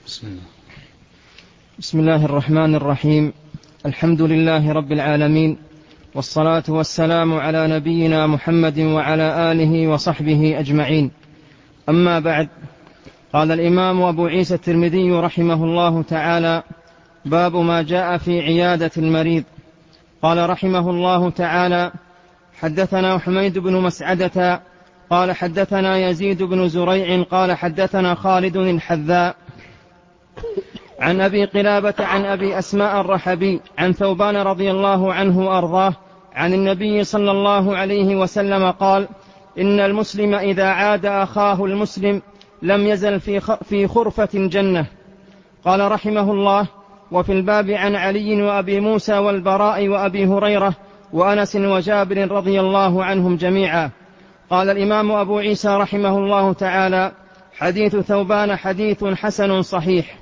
بسم الله الرحمن الرحيم. الحمد لله رب العالمين، والصلاة والسلام على نبينا محمد وعلى آله وصحبه أجمعين. أما بعد، قال الإمام أبو عيسى الترمذي رحمه الله تعالى: باب ما جاء في عيادة المريض. قال رحمه الله تعالى: حدثنا حميد بن مسعدة قال حدثنا يزيد بن زريع قال حدثنا خالد الحذاء عن أبي قلابة عن أبي أسماء الرحبي عن ثوبان رضي الله عنه وأرضاه عن النبي صلى الله عليه وسلم قال: إن المسلم إذا عاد أخاه المسلم لم يزل في خرفة جنة. قال رحمه الله: وفي الباب عن علي وأبي موسى والبراء وأبي هريرة وأنس وجابر رضي الله عنهم جميعا. قال الإمام أبو عيسى رحمه الله تعالى: حديث ثوبان حديث حسن صحيح.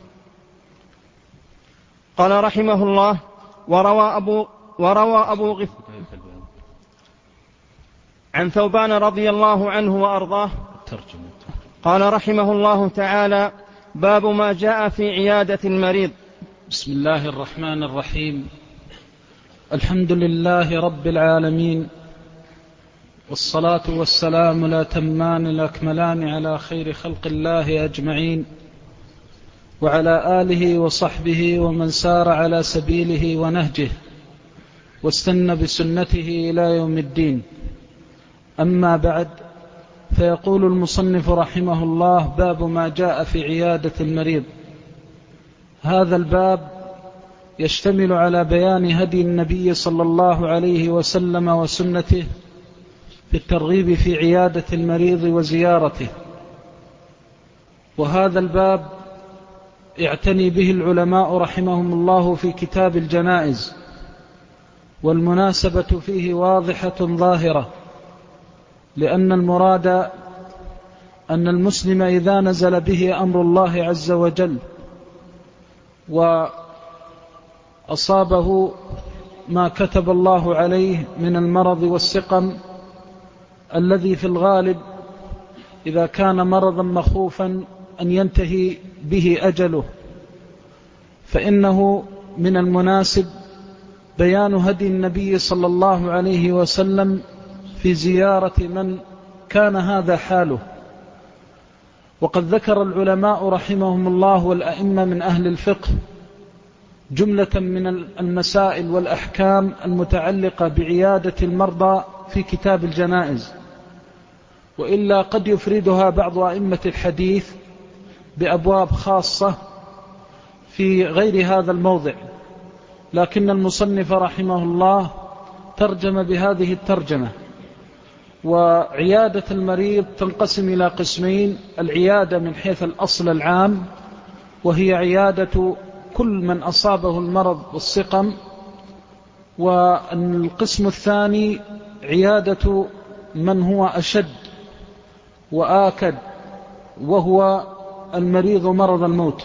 قال رحمه الله: وروى أبو عن ثوبان رضي الله عنه وأرضاه. قال رحمه الله تعالى: باب ما جاء في عيادة المريض. بسم الله الرحمن الرحيم. الحمد لله رب العالمين، والصلاة والسلام الأتمان الأكملان على خير خلق الله أجمعين، وعلى آله وصحبه ومن سار على سبيله ونهجه واستنى بسنته إلى يوم الدين. أما بعد، فيقول المصنف رحمه الله: باب ما جاء في عيادة المريض. هذا الباب يشتمل على بيان هدي النبي صلى الله عليه وسلم وسنته في الترغيب في عيادة المريض وزيارته. وهذا الباب يعتني به العلماء رحمهم الله في كتاب الجنائز، والمناسبة فيه واضحة ظاهرة، لأن المراد أن المسلم إذا نزل به أمر الله عز وجل وأصابه ما كتب الله عليه من المرض والسقم الذي في الغالب إذا كان مرضا مخوفا أن ينتهي به أجله، فإنه من المناسب بيان هدي النبي صلى الله عليه وسلم في زيارة من كان هذا حاله. وقد ذكر العلماء رحمهم الله والأئمة من أهل الفقه جملة من المسائل والأحكام المتعلقة بعيادة المرضى في كتاب الجنائز، وإلا قد يفردها بعض أئمة الحديث بأبواب خاصة في غير هذا الموضع، لكن المصنف رحمه الله ترجم بهذه الترجمة. وعيادة المريض تنقسم إلى قسمين: العيادة من حيث الأصل العام، وهي عيادة كل من أصابه المرض والسقم، والقسم الثاني عيادة من هو أشد وآكد، وهو المريض مرض الموت.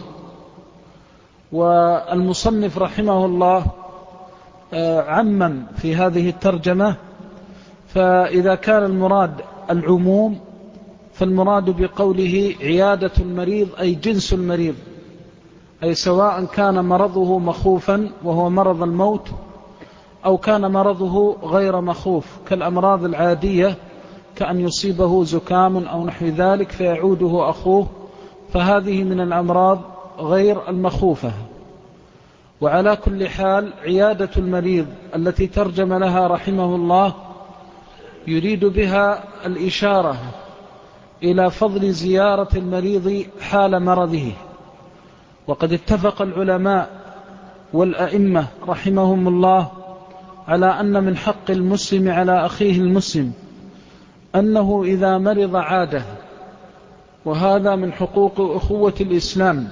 والمصنف رحمه الله عمم في هذه الترجمة، فإذا كان المراد العموم فالمراد بقوله عيادة المريض أي جنس المريض، أي سواء كان مرضه مخوفا وهو مرض الموت، أو كان مرضه غير مخوف كالأمراض العادية، كأن يصيبه زكام أو نحو ذلك فيعوده أخوه، فهذه من الأمراض غير المخوفة. وعلى كل حال، عيادة المريض التي ترجم لها رحمه الله يريد بها الإشارة إلى فضل زيارة المريض حال مرضه. وقد اتفق العلماء والأئمة رحمهم الله على أن من حق المسلم على أخيه المسلم أنه إذا مرض عاده، وهذا من حقوق أخوة الإسلام.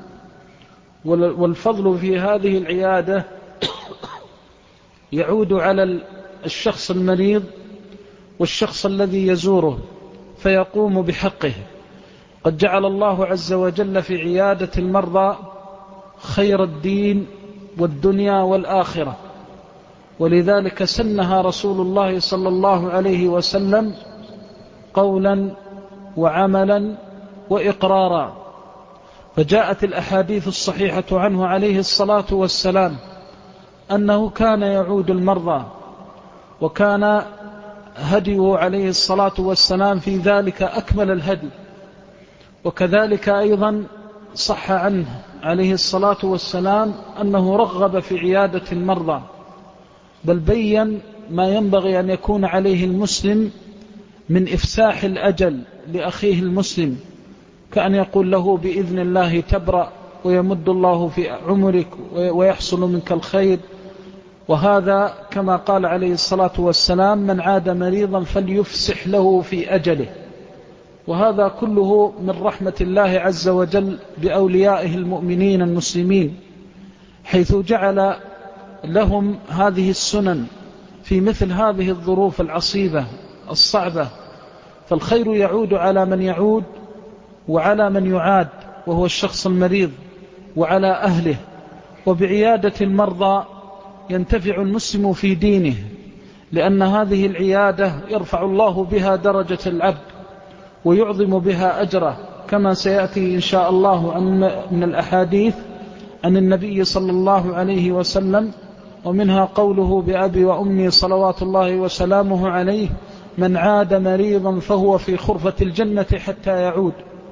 والفضل في هذه العيادة يعود على الشخص المريض والشخص الذي يزوره فيقوم بحقه. قد جعل الله عز وجل في عيادة المرضى خير الدين والدنيا والآخرة، ولذلك سنها رسول الله صلى الله عليه وسلم قولا وعملا وإقرارا. فجاءت الأحاديث الصحيحة عنه عليه الصلاة والسلام أنه كان يعود المرضى، وكان هديه عليه الصلاة والسلام في ذلك أكمل الهدي. وكذلك أيضا صح عنه عليه الصلاة والسلام أنه رغب في عيادة المرضى، بل بين ما ينبغي أن يكون عليه المسلم من إفساح الأجل لأخيه المسلم، كأن يقول له بإذن الله تبرأ، ويمد الله في عمرك ويحصل منك الخير. وهذا كما قال عليه الصلاة والسلام: من عاد مريضا فليفسح له في أجله. وهذا كله من رحمة الله عز وجل بأوليائه المؤمنين المسلمين، حيث جعل لهم هذه السنن في مثل هذه الظروف العصيبة الصعبة. فالخير يعود على من يعود، وعلى من يعاد وهو الشخص المريض، وعلى أهله. وبعيادة المرضى ينتفع المسلم في دينه، لأن هذه العيادة يرفع الله بها درجة العبد ويعظم بها أجره، كما سيأتي إن شاء الله من الأحاديث عن النبي صلى الله عليه وسلم، ومنها قوله: بأبي وأمي صلوات الله وسلامه عليه، من عاد مريضا فهو في خرفة الجنة حتى يعود.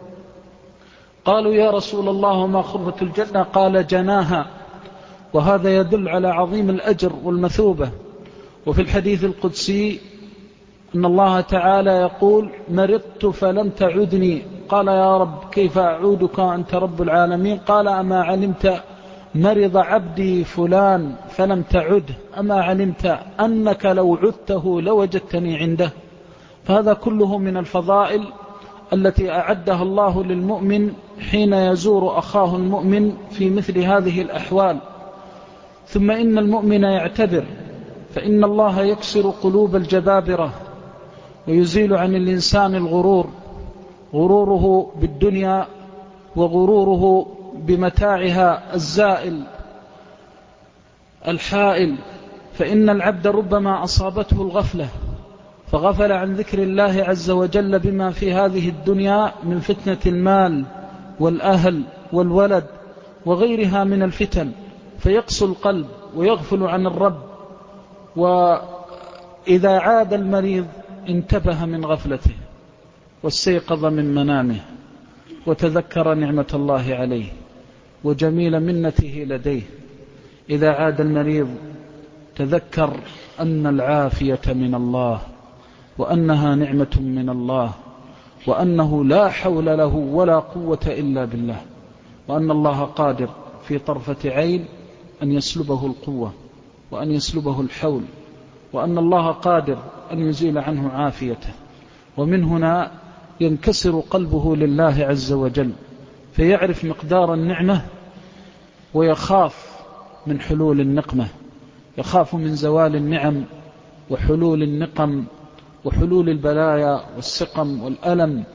قالوا: يا رسول الله ما خرفة الجنة؟ قال: جناها. وهذا يدل على عظيم الأجر والمثوبة. وفي الحديث القدسي أن الله تعالى يقول: مرضت فلم تعدني. قال: يا رب كيف أعودك أنت رب العالمين؟ قال: أما علمت مرض عبدي فلان فلم تعده؟ أما علمت أنك لو عدته لوجدتني عنده؟ فهذا كله من الفضائل التي أعدها الله للمؤمن حين يزور أخاه المؤمن في مثل هذه الأحوال. ثم إن المؤمن يعتبر، فإن الله يكسر قلوب الجبابرة ويزيل عن الإنسان الغرور، غروره بالدنيا وغروره بمتاعها الزائل الحائل. فإن العبد ربما أصابته الغفلة فغفل عن ذكر الله عز وجل بما في هذه الدنيا من فتنة المال والأهل والولد وغيرها من الفتن، فيقسو القلب ويغفل عن الرب. وإذا عاد المريض انتبه من غفلته واستيقظ من منامه وتذكر نعمة الله عليه وجميل منته لديه. إذا عاد المريض تذكر أن العافية من الله، وأنها نعمة من الله، وأنه لا حول له ولا قوة إلا بالله، وأن الله قادر في طرفة عين أن يسلبه القوة وأن يسلبه الحول، وأن الله قادر أن يزيل عنه عافيته. ومن هنا ينكسر قلبه لله عز وجل، فيعرف مقدار النعمة ويخاف من حلول النقمة، يخاف من زوال النعم وحلول النقم وحلول البلايا والسقم والألم،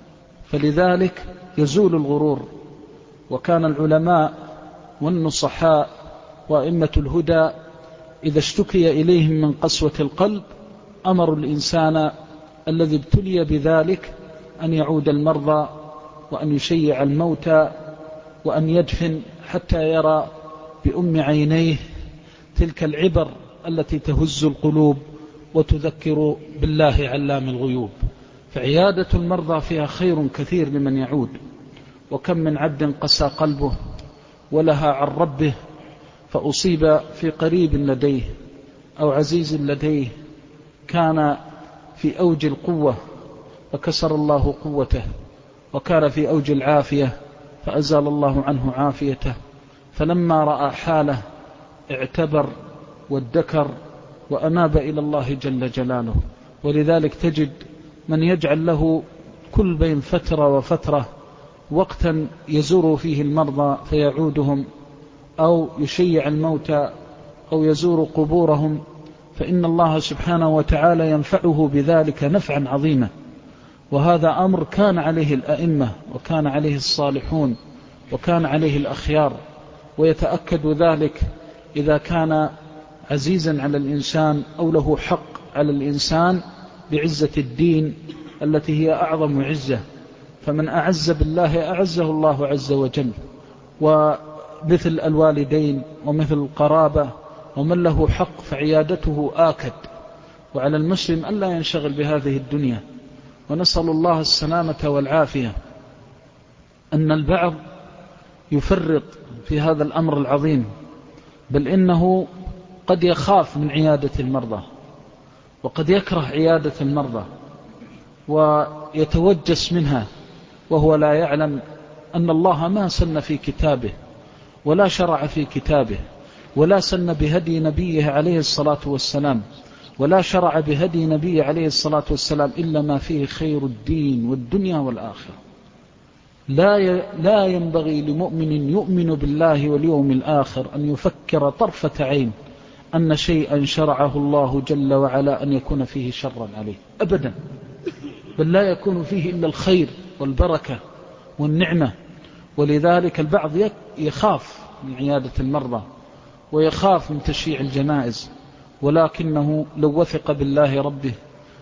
فلذلك يزول الغرور. وكان العلماء والنصحاء وأئمة الهدى إذا اشتكي إليهم من قسوة القلب أمروا الإنسان الذي ابتلي بذلك أن يعود المرضى، وأن يشيع الموتى، وأن يدفن حتى يرى بأم عينيه تلك العبر التي تهز القلوب وتذكر بالله علام الغيوب. فعيادة المرضى فيها خير كثير لمن يعود. وكم من عبد قسى قلبه ولها عن ربه فأصيب في قريب لديه أو عزيز لديه، كان في أوج القوة فكسر الله قوته، وكان في أوج العافية فأزال الله عنه عافيته. فلما رأى حاله اعتبر وادكر وأناب إلى الله جل جلاله. ولذلك تجد من يجعل له كل بين فترة وفترة وقتا يزور فيه المرضى فيعودهم، أو يشيع الموتى أو يزور قبورهم، فإن الله سبحانه وتعالى ينفعه بذلك نفعا عظيما. وهذا أمر كان عليه الأئمة وكان عليه الصالحون وكان عليه الأخيار. ويتأكد ذلك إذا كان عزيزا على الإنسان أو له حق على الإنسان بعزة الدين التي هي أعظم عزة. فمن أعز بالله أعزه الله عز وجل، ومثل الوالدين ومثل القرابة ومن له حق فعيادته آكد. وعلى المسلم ألا ينشغل بهذه الدنيا، ونسأل الله السلامة والعافية. أن البعض يفرط في هذا الأمر العظيم، بل إنه قد يخاف من عيادة المرضى، وقد يكره عيادة المرضى ويتوجس منها، وهو لا يعلم أن الله ما سن في كتابه ولا شرع في كتابه ولا سن بهدي نبيه عليه الصلاة والسلام ولا شرع بهدي نبيه عليه الصلاة والسلام إلا ما فيه خير الدين والدنيا والآخرة. لا ينبغي لمؤمن يؤمن بالله واليوم الآخر أن يفكر طرفة عين أن شيئا شرعه الله جل وعلا أن يكون فيه شرا عليه أبدا، بل لا يكون فيه إلا الخير والبركة والنعمة. ولذلك البعض يخاف من عيادة المرضى ويخاف من تشييع الجنائز، ولكنه لو وثق بالله ربه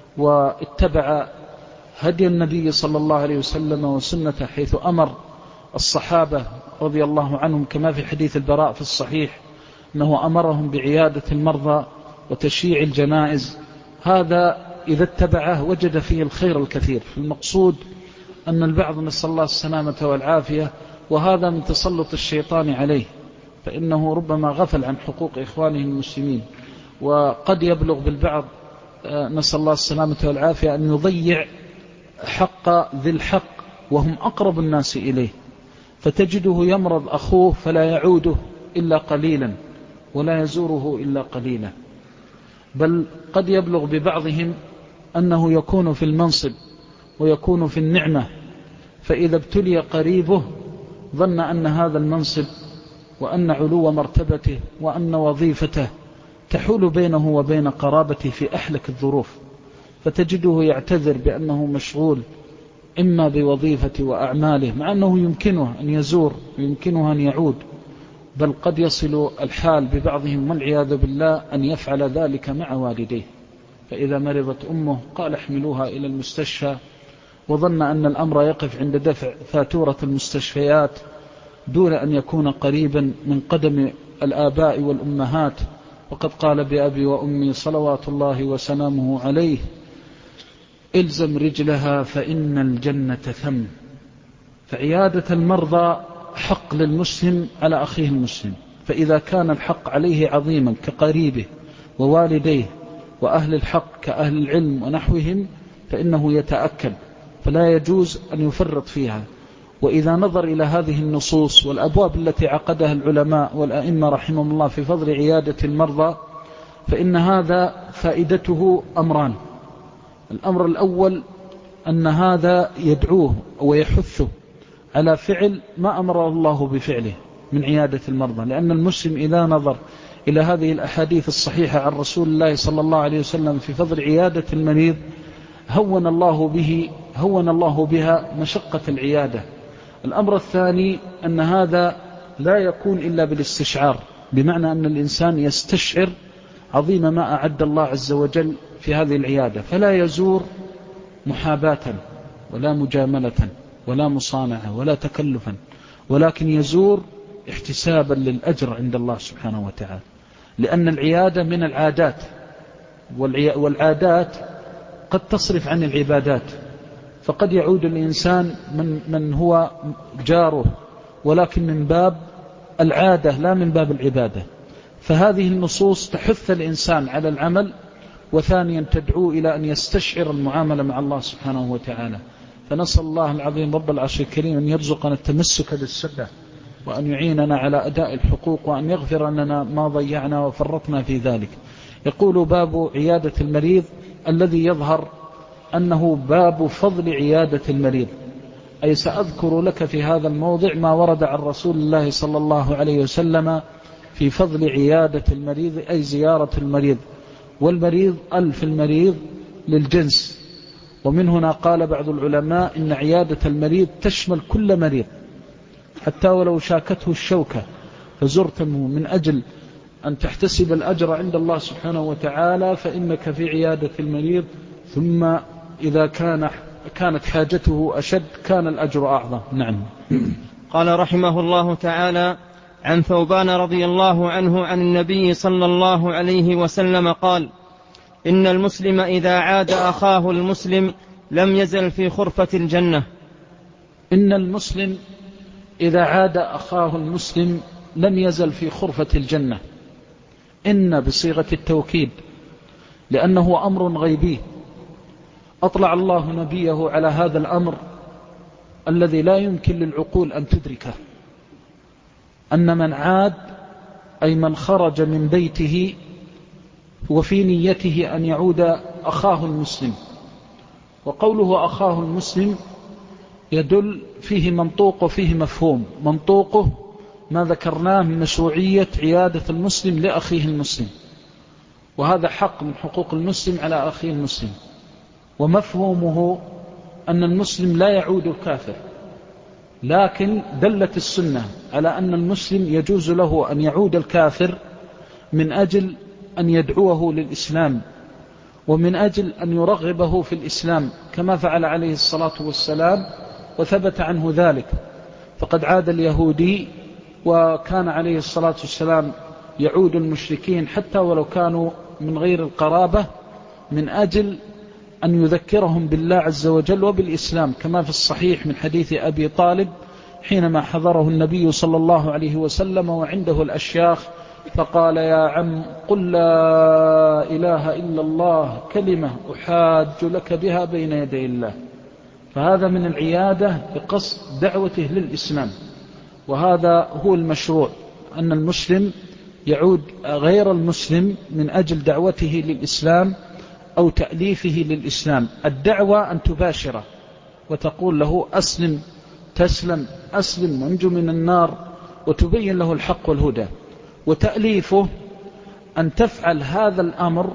واتبع هدي النبي صلى الله عليه وسلم وسنته، حيث أمر الصحابة رضي الله عنهم كما في حديث البراء في الصحيح أنه أمرهم بعيادة المرضى وتشييع الجنائز، هذا إذا اتبعه وجد فيه الخير الكثير. المقصود أن البعض نسأل الله السلامة والعافية، وهذا من تسلط الشيطان عليه، فإنه ربما غفل عن حقوق إخوانه المسلمين، وقد يبلغ بالبعض نسأل الله السلامة والعافية أن يضيع حق ذي الحق وهم أقرب الناس إليه، فتجده يمرض أخوه فلا يعوده إلا قليلا ولا يزوره إلا قليلا، بل قد يبلغ ببعضهم أنه يكون في المنصب ويكون في النعمة، فإذا ابتلي قريبه ظن أن هذا المنصب وأن علو مرتبته وأن وظيفته تحول بينه وبين قرابته في أحلك الظروف، فتجده يعتذر بأنه مشغول إما بوظيفة وأعماله، مع أنه يمكنه أن يزور ويمكنه أن يعود، بل قد يصل الحال ببعضهم والعياذ بالله أن يفعل ذلك مع والديه، فإذا مرضت أمه قال احملوها إلى المستشفى، وظن أن الأمر يقف عند دفع فاتورة المستشفيات دون أن يكون قريبا من قدم الآباء والأمهات. وقد قال بأبي وأمي صلوات الله وسلامه عليه: إلزم رجلها فإن الجنة ثم. فعيادة المرضى حق للمسلم على أخيه المسلم، فإذا كان الحق عليه عظيما كقريبه ووالديه وأهل الحق كأهل العلم ونحوهم فإنه يتأكد، فلا يجوز أن يفرط فيها. وإذا نظر إلى هذه النصوص والأبواب التي عقدها العلماء والأئمة رحمهم الله في فضل عيادة المرضى، فإن هذا فائدته أمران: الأمر الأول أن هذا يدعوه ويحثه على فعل ما أمر الله بفعله من عيادة المرضى، لأن المسلم إذا نظر إلى هذه الأحاديث الصحيحة عن رسول الله صلى الله عليه وسلم في فضل عيادة المريض هون الله بها مشقة العيادة. الأمر الثاني أن هذا لا يكون إلا بالاستشعار، بمعنى أن الإنسان يستشعر عظيم ما أعد الله عز وجل في هذه العيادة، فلا يزور محاباة ولا مجاملة ولا مصانعة ولا تكلفا، ولكن يزور احتسابا للأجر عند الله سبحانه وتعالى، لأن العيادة من العادات، والعادات قد تصرف عن العبادات، فقد يعود الإنسان من هو جاره، ولكن من باب العادة لا من باب العبادة. فهذه النصوص تحث الإنسان على العمل، وثانيا تدعو إلى أن يستشعر المعاملة مع الله سبحانه وتعالى. فنسأل الله العظيم رب العرش الكريم أن يرزقنا التمسك بالسنة، وأن يعيننا على أداء الحقوق، وأن يغفر لنا ما ضيعنا وفرطنا في ذلك. يقول: باب عيادة المريض، الذي يظهر أنه باب فضل عيادة المريض، أي سأذكر لك في هذا الموضع ما ورد عن رسول الله صلى الله عليه وسلم في فضل عيادة المريض، أي زيارة المريض. والمريض ألف المريض للجنس، ومن هنا قال بعض العلماء إن عيادة المريض تشمل كل مريض، حتى ولو شاكته الشوكة فزرتمه من أجل أن تحتسب الأجر عند الله سبحانه وتعالى، فإنك في عيادة المريض. ثم إذا كان كانت حاجته أشد كان الأجر أعظم. نعم. قال رحمه الله تعالى: عن ثوبان رضي الله عنه عن النبي صلى الله عليه وسلم قال: إن المسلم إذا عاد أخاه المسلم لم يزل في خرفة الجنة. إن المسلم إذا عاد أخاه المسلم لم يزل في خرفة الجنة. إن بصيغة التوكيد، لأنه أمر غيبي أطلع الله نبيه على هذا الأمر الذي لا يمكن للعقول أن تدركه، أن من عاد أي من خرج من بيته وفي نيته أن يعود أخاه المسلم. وقوله أخاه المسلم يدل فيه منطوق وفيه مفهوم. منطوقه ما ذكرناه من مشروعية عيادة المسلم لأخيه المسلم، وهذا حق من حقوق المسلم على أخيه المسلم. ومفهومه أن المسلم لا يعود الكافر، لكن دلت السنة على أن المسلم يجوز له أن يعود الكافر من أجل أن يدعوه للإسلام، ومن أجل أن يرغبه في الإسلام، كما فعل عليه الصلاة والسلام وثبت عنه ذلك. فقد عاد اليهودي وكان عليه الصلاة والسلام يعود المشركين حتى ولو كانوا من غير القرابة، من أجل أن يذكرهم بالله عز وجل وبالإسلام، كما في الصحيح من حديث أبي طالب حينما حضره النبي صلى الله عليه وسلم وعنده الأشياخ فقال: يا عم قل لا إله إلا الله كلمة أحاج لك بها بين يدي الله. فهذا من العيادة بقصد دعوته للإسلام، وهذا هو المشروع، أن المسلم يعود غير المسلم من أجل دعوته للإسلام أو تأليفه للإسلام. الدعوة أن تباشره وتقول له: أسلم تسلم، أسلم وانجو من النار، وتبين له الحق والهدى. وتأليفه أن تفعل هذا الأمر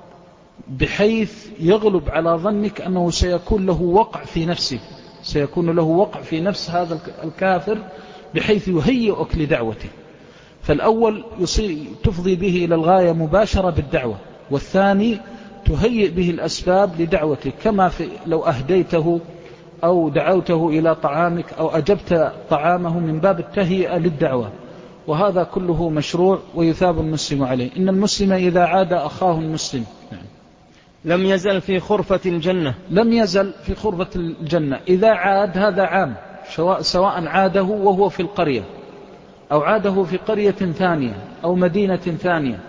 بحيث يغلب على ظنك أنه سيكون له وقع في نفسه، سيكون له وقع في نفس هذا الكافر بحيث يهيئك لدعوته. فالأول تفضي به إلى الغاية مباشرة بالدعوة، والثاني تهيئ به الأسباب لدعوته، كما لو أهديته أو دعوته إلى طعامك أو أجبت طعامه من باب التهيئة للدعوة. وهذا كله مشروع ويثاب المسلم عليه. إن المسلم إذا عاد أخاه المسلم لم يزل في خرفة الجنة. لم يزل في خرفة الجنة. إذا عاد هذا عام، سواء عاده وهو في القرية أو عاده في قرية ثانية أو مدينة ثانية،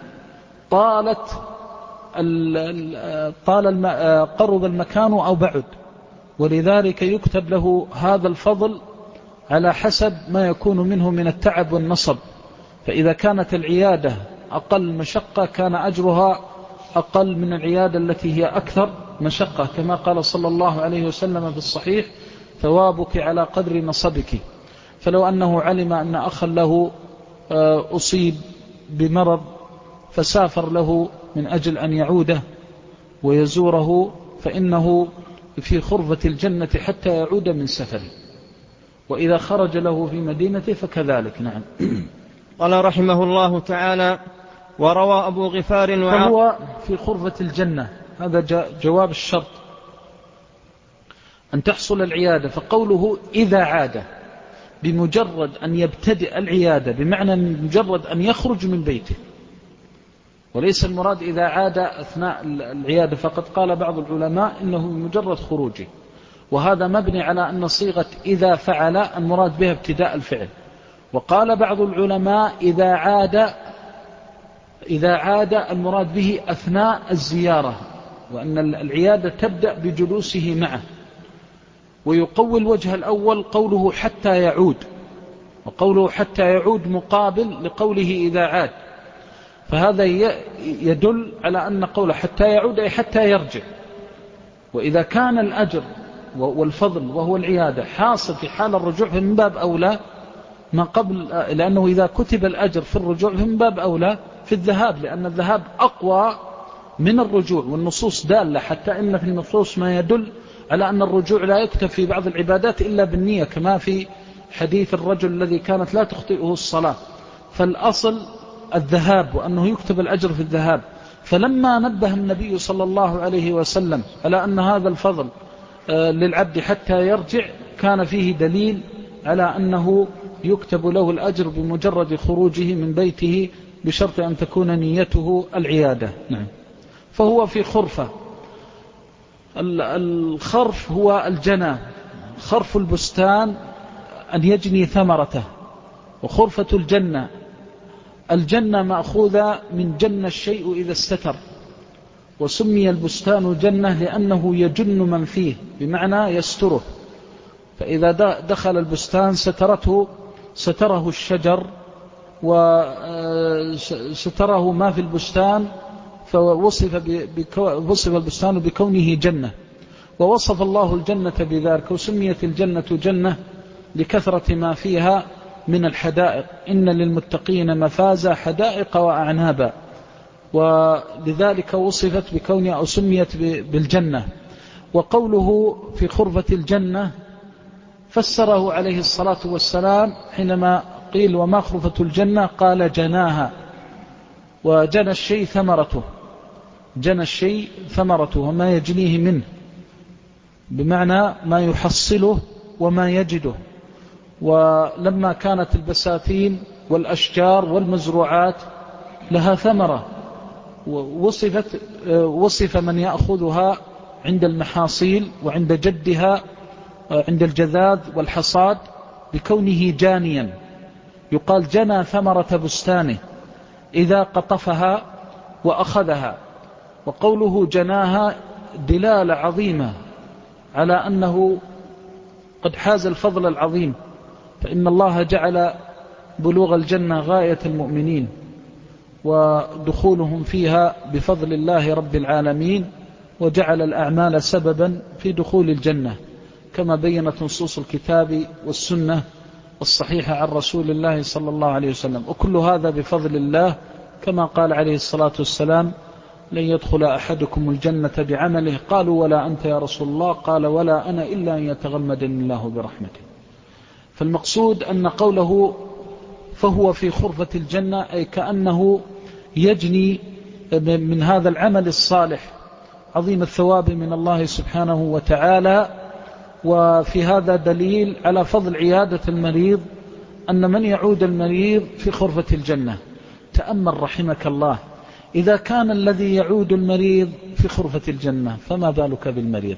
قرب المكان أو بعد، ولذلك يكتب له هذا الفضل على حسب ما يكون منه من التعب والنصب. فإذا كانت العيادة أقل مشقة كان أجرها أقل من العيادة التي هي أكثر مشقة، كما قال صلى الله عليه وسلم في الصحيح: ثوابك على قدر نصبك. فلو أنه علم أن أخا له أصيب بمرض فسافر له من أجل أن يعوده ويزوره، فإنه في خرفة الجنة حتى يعود من سفره. وإذا خرج له في مدينته فكذلك. نعم. قال رحمه الله تعالى: وروى أبو غفار فهو في خرفة الجنة. هذا جواب الشرط أن تحصل العيادة. فقوله إذا عاد بمجرد أن يبتدئ العيادة، بمعنى مجرد أن يخرج من بيته، وليس المراد إذا عاد أثناء العيادة. فقد قال بعض العلماء إنه بمجرد خروجه، وهذا مبني على أن صيغة إذا فعل المراد بها ابتداء الفعل. وقال بعض العلماء إذا عاد المراد به أثناء الزيارة، وأن العيادة تبدأ بجلوسه معه. ويقوي الوجه الأول قوله حتى يعود، وقوله حتى يعود مقابل لقوله إذا عاد، فهذا يدل على أن قوله حتى يعود أي حتى يرجع. وإذا كان الأجر والفضل وهو العيادة حاصل في حال الرجوع فمن باب أولى ما قبل، لأنه إذا كتب الأجر في الرجوع فمن باب أولى في الذهاب، لأن الذهاب أقوى من الرجوع. والنصوص دالة، حتى إن في النصوص ما يدل على أن الرجوع لا يكتب في بعض العبادات إلا بالنية، كما في حديث الرجل الذي كانت لا تخطئه الصلاة. فالأصل الذهاب وأنه يكتب الأجر في الذهاب. فلما نبه النبي صلى الله عليه وسلم على أن هذا الفضل للعبد حتى يرجع كان فيه دليل على أنه يكتب له الأجر بمجرد خروجه من بيته بشرط أن تكون نيته العيادة. نعم. فهو في خرفة. الخرف هو الجنى، خرف البستان أن يجني ثمرته، وخرفة الجنة مأخوذة من جنة الشيء إذا استتر، وسمي البستان جنة لأنه يجن من فيه بمعنى يستره، فإذا دخل البستان ستره الشجر وستره ما في البستان، فوصف البستان بكونه جنة، ووصف الله الجنة بذلك، وسميت الجنة جنة لكثرة ما فيها من الحدائق، إن للمتقين مفازا حدائق وأعنابا، ولذلك وصفت بكونها أو سميت بالجنة. وقوله في خرفة الجنة فسره عليه الصلاة والسلام حينما قيل وما خرفة الجنة قال جناها، وجنى الشيء ثمرته، جنى الشيء ثمرته وما يجنيه منه، بمعنى ما يحصله وما يجده. ولما كانت البساتين والأشجار والمزروعات لها ثمرة، وصف من يأخذها عند المحاصيل وعند جدها عند الجذاذ والحصاد بكونه جانيا، يقال جنى ثمرة بستانه إذا قطفها وأخذها. وقوله جناها دلالة عظيمة على أنه قد حاز الفضل العظيم، فإن الله جعل بلوغ الجنة غاية المؤمنين ودخولهم فيها بفضل الله رب العالمين، وجعل الأعمال سببا في دخول الجنة كما بينت نصوص الكتاب والسنة الصحيحة عن رسول الله صلى الله عليه وسلم، وكل هذا بفضل الله، كما قال عليه الصلاة والسلام لن يدخل أحدكم الجنة بعمله، قالوا ولا أنت يا رسول الله؟ قال ولا أنا إلا أن يتغمدني الله برحمته. فالمقصود أن قوله فهو في خرفة الجنة أي كأنه يجني من هذا العمل الصالح عظيم الثواب من الله سبحانه وتعالى. وفي هذا دليل على فضل عيادة المريض، أن من يعود المريض في خرفة الجنة. تأمل رحمك الله، إذا كان الذي يعود المريض في خرفة الجنة فما بالك بالمريض؟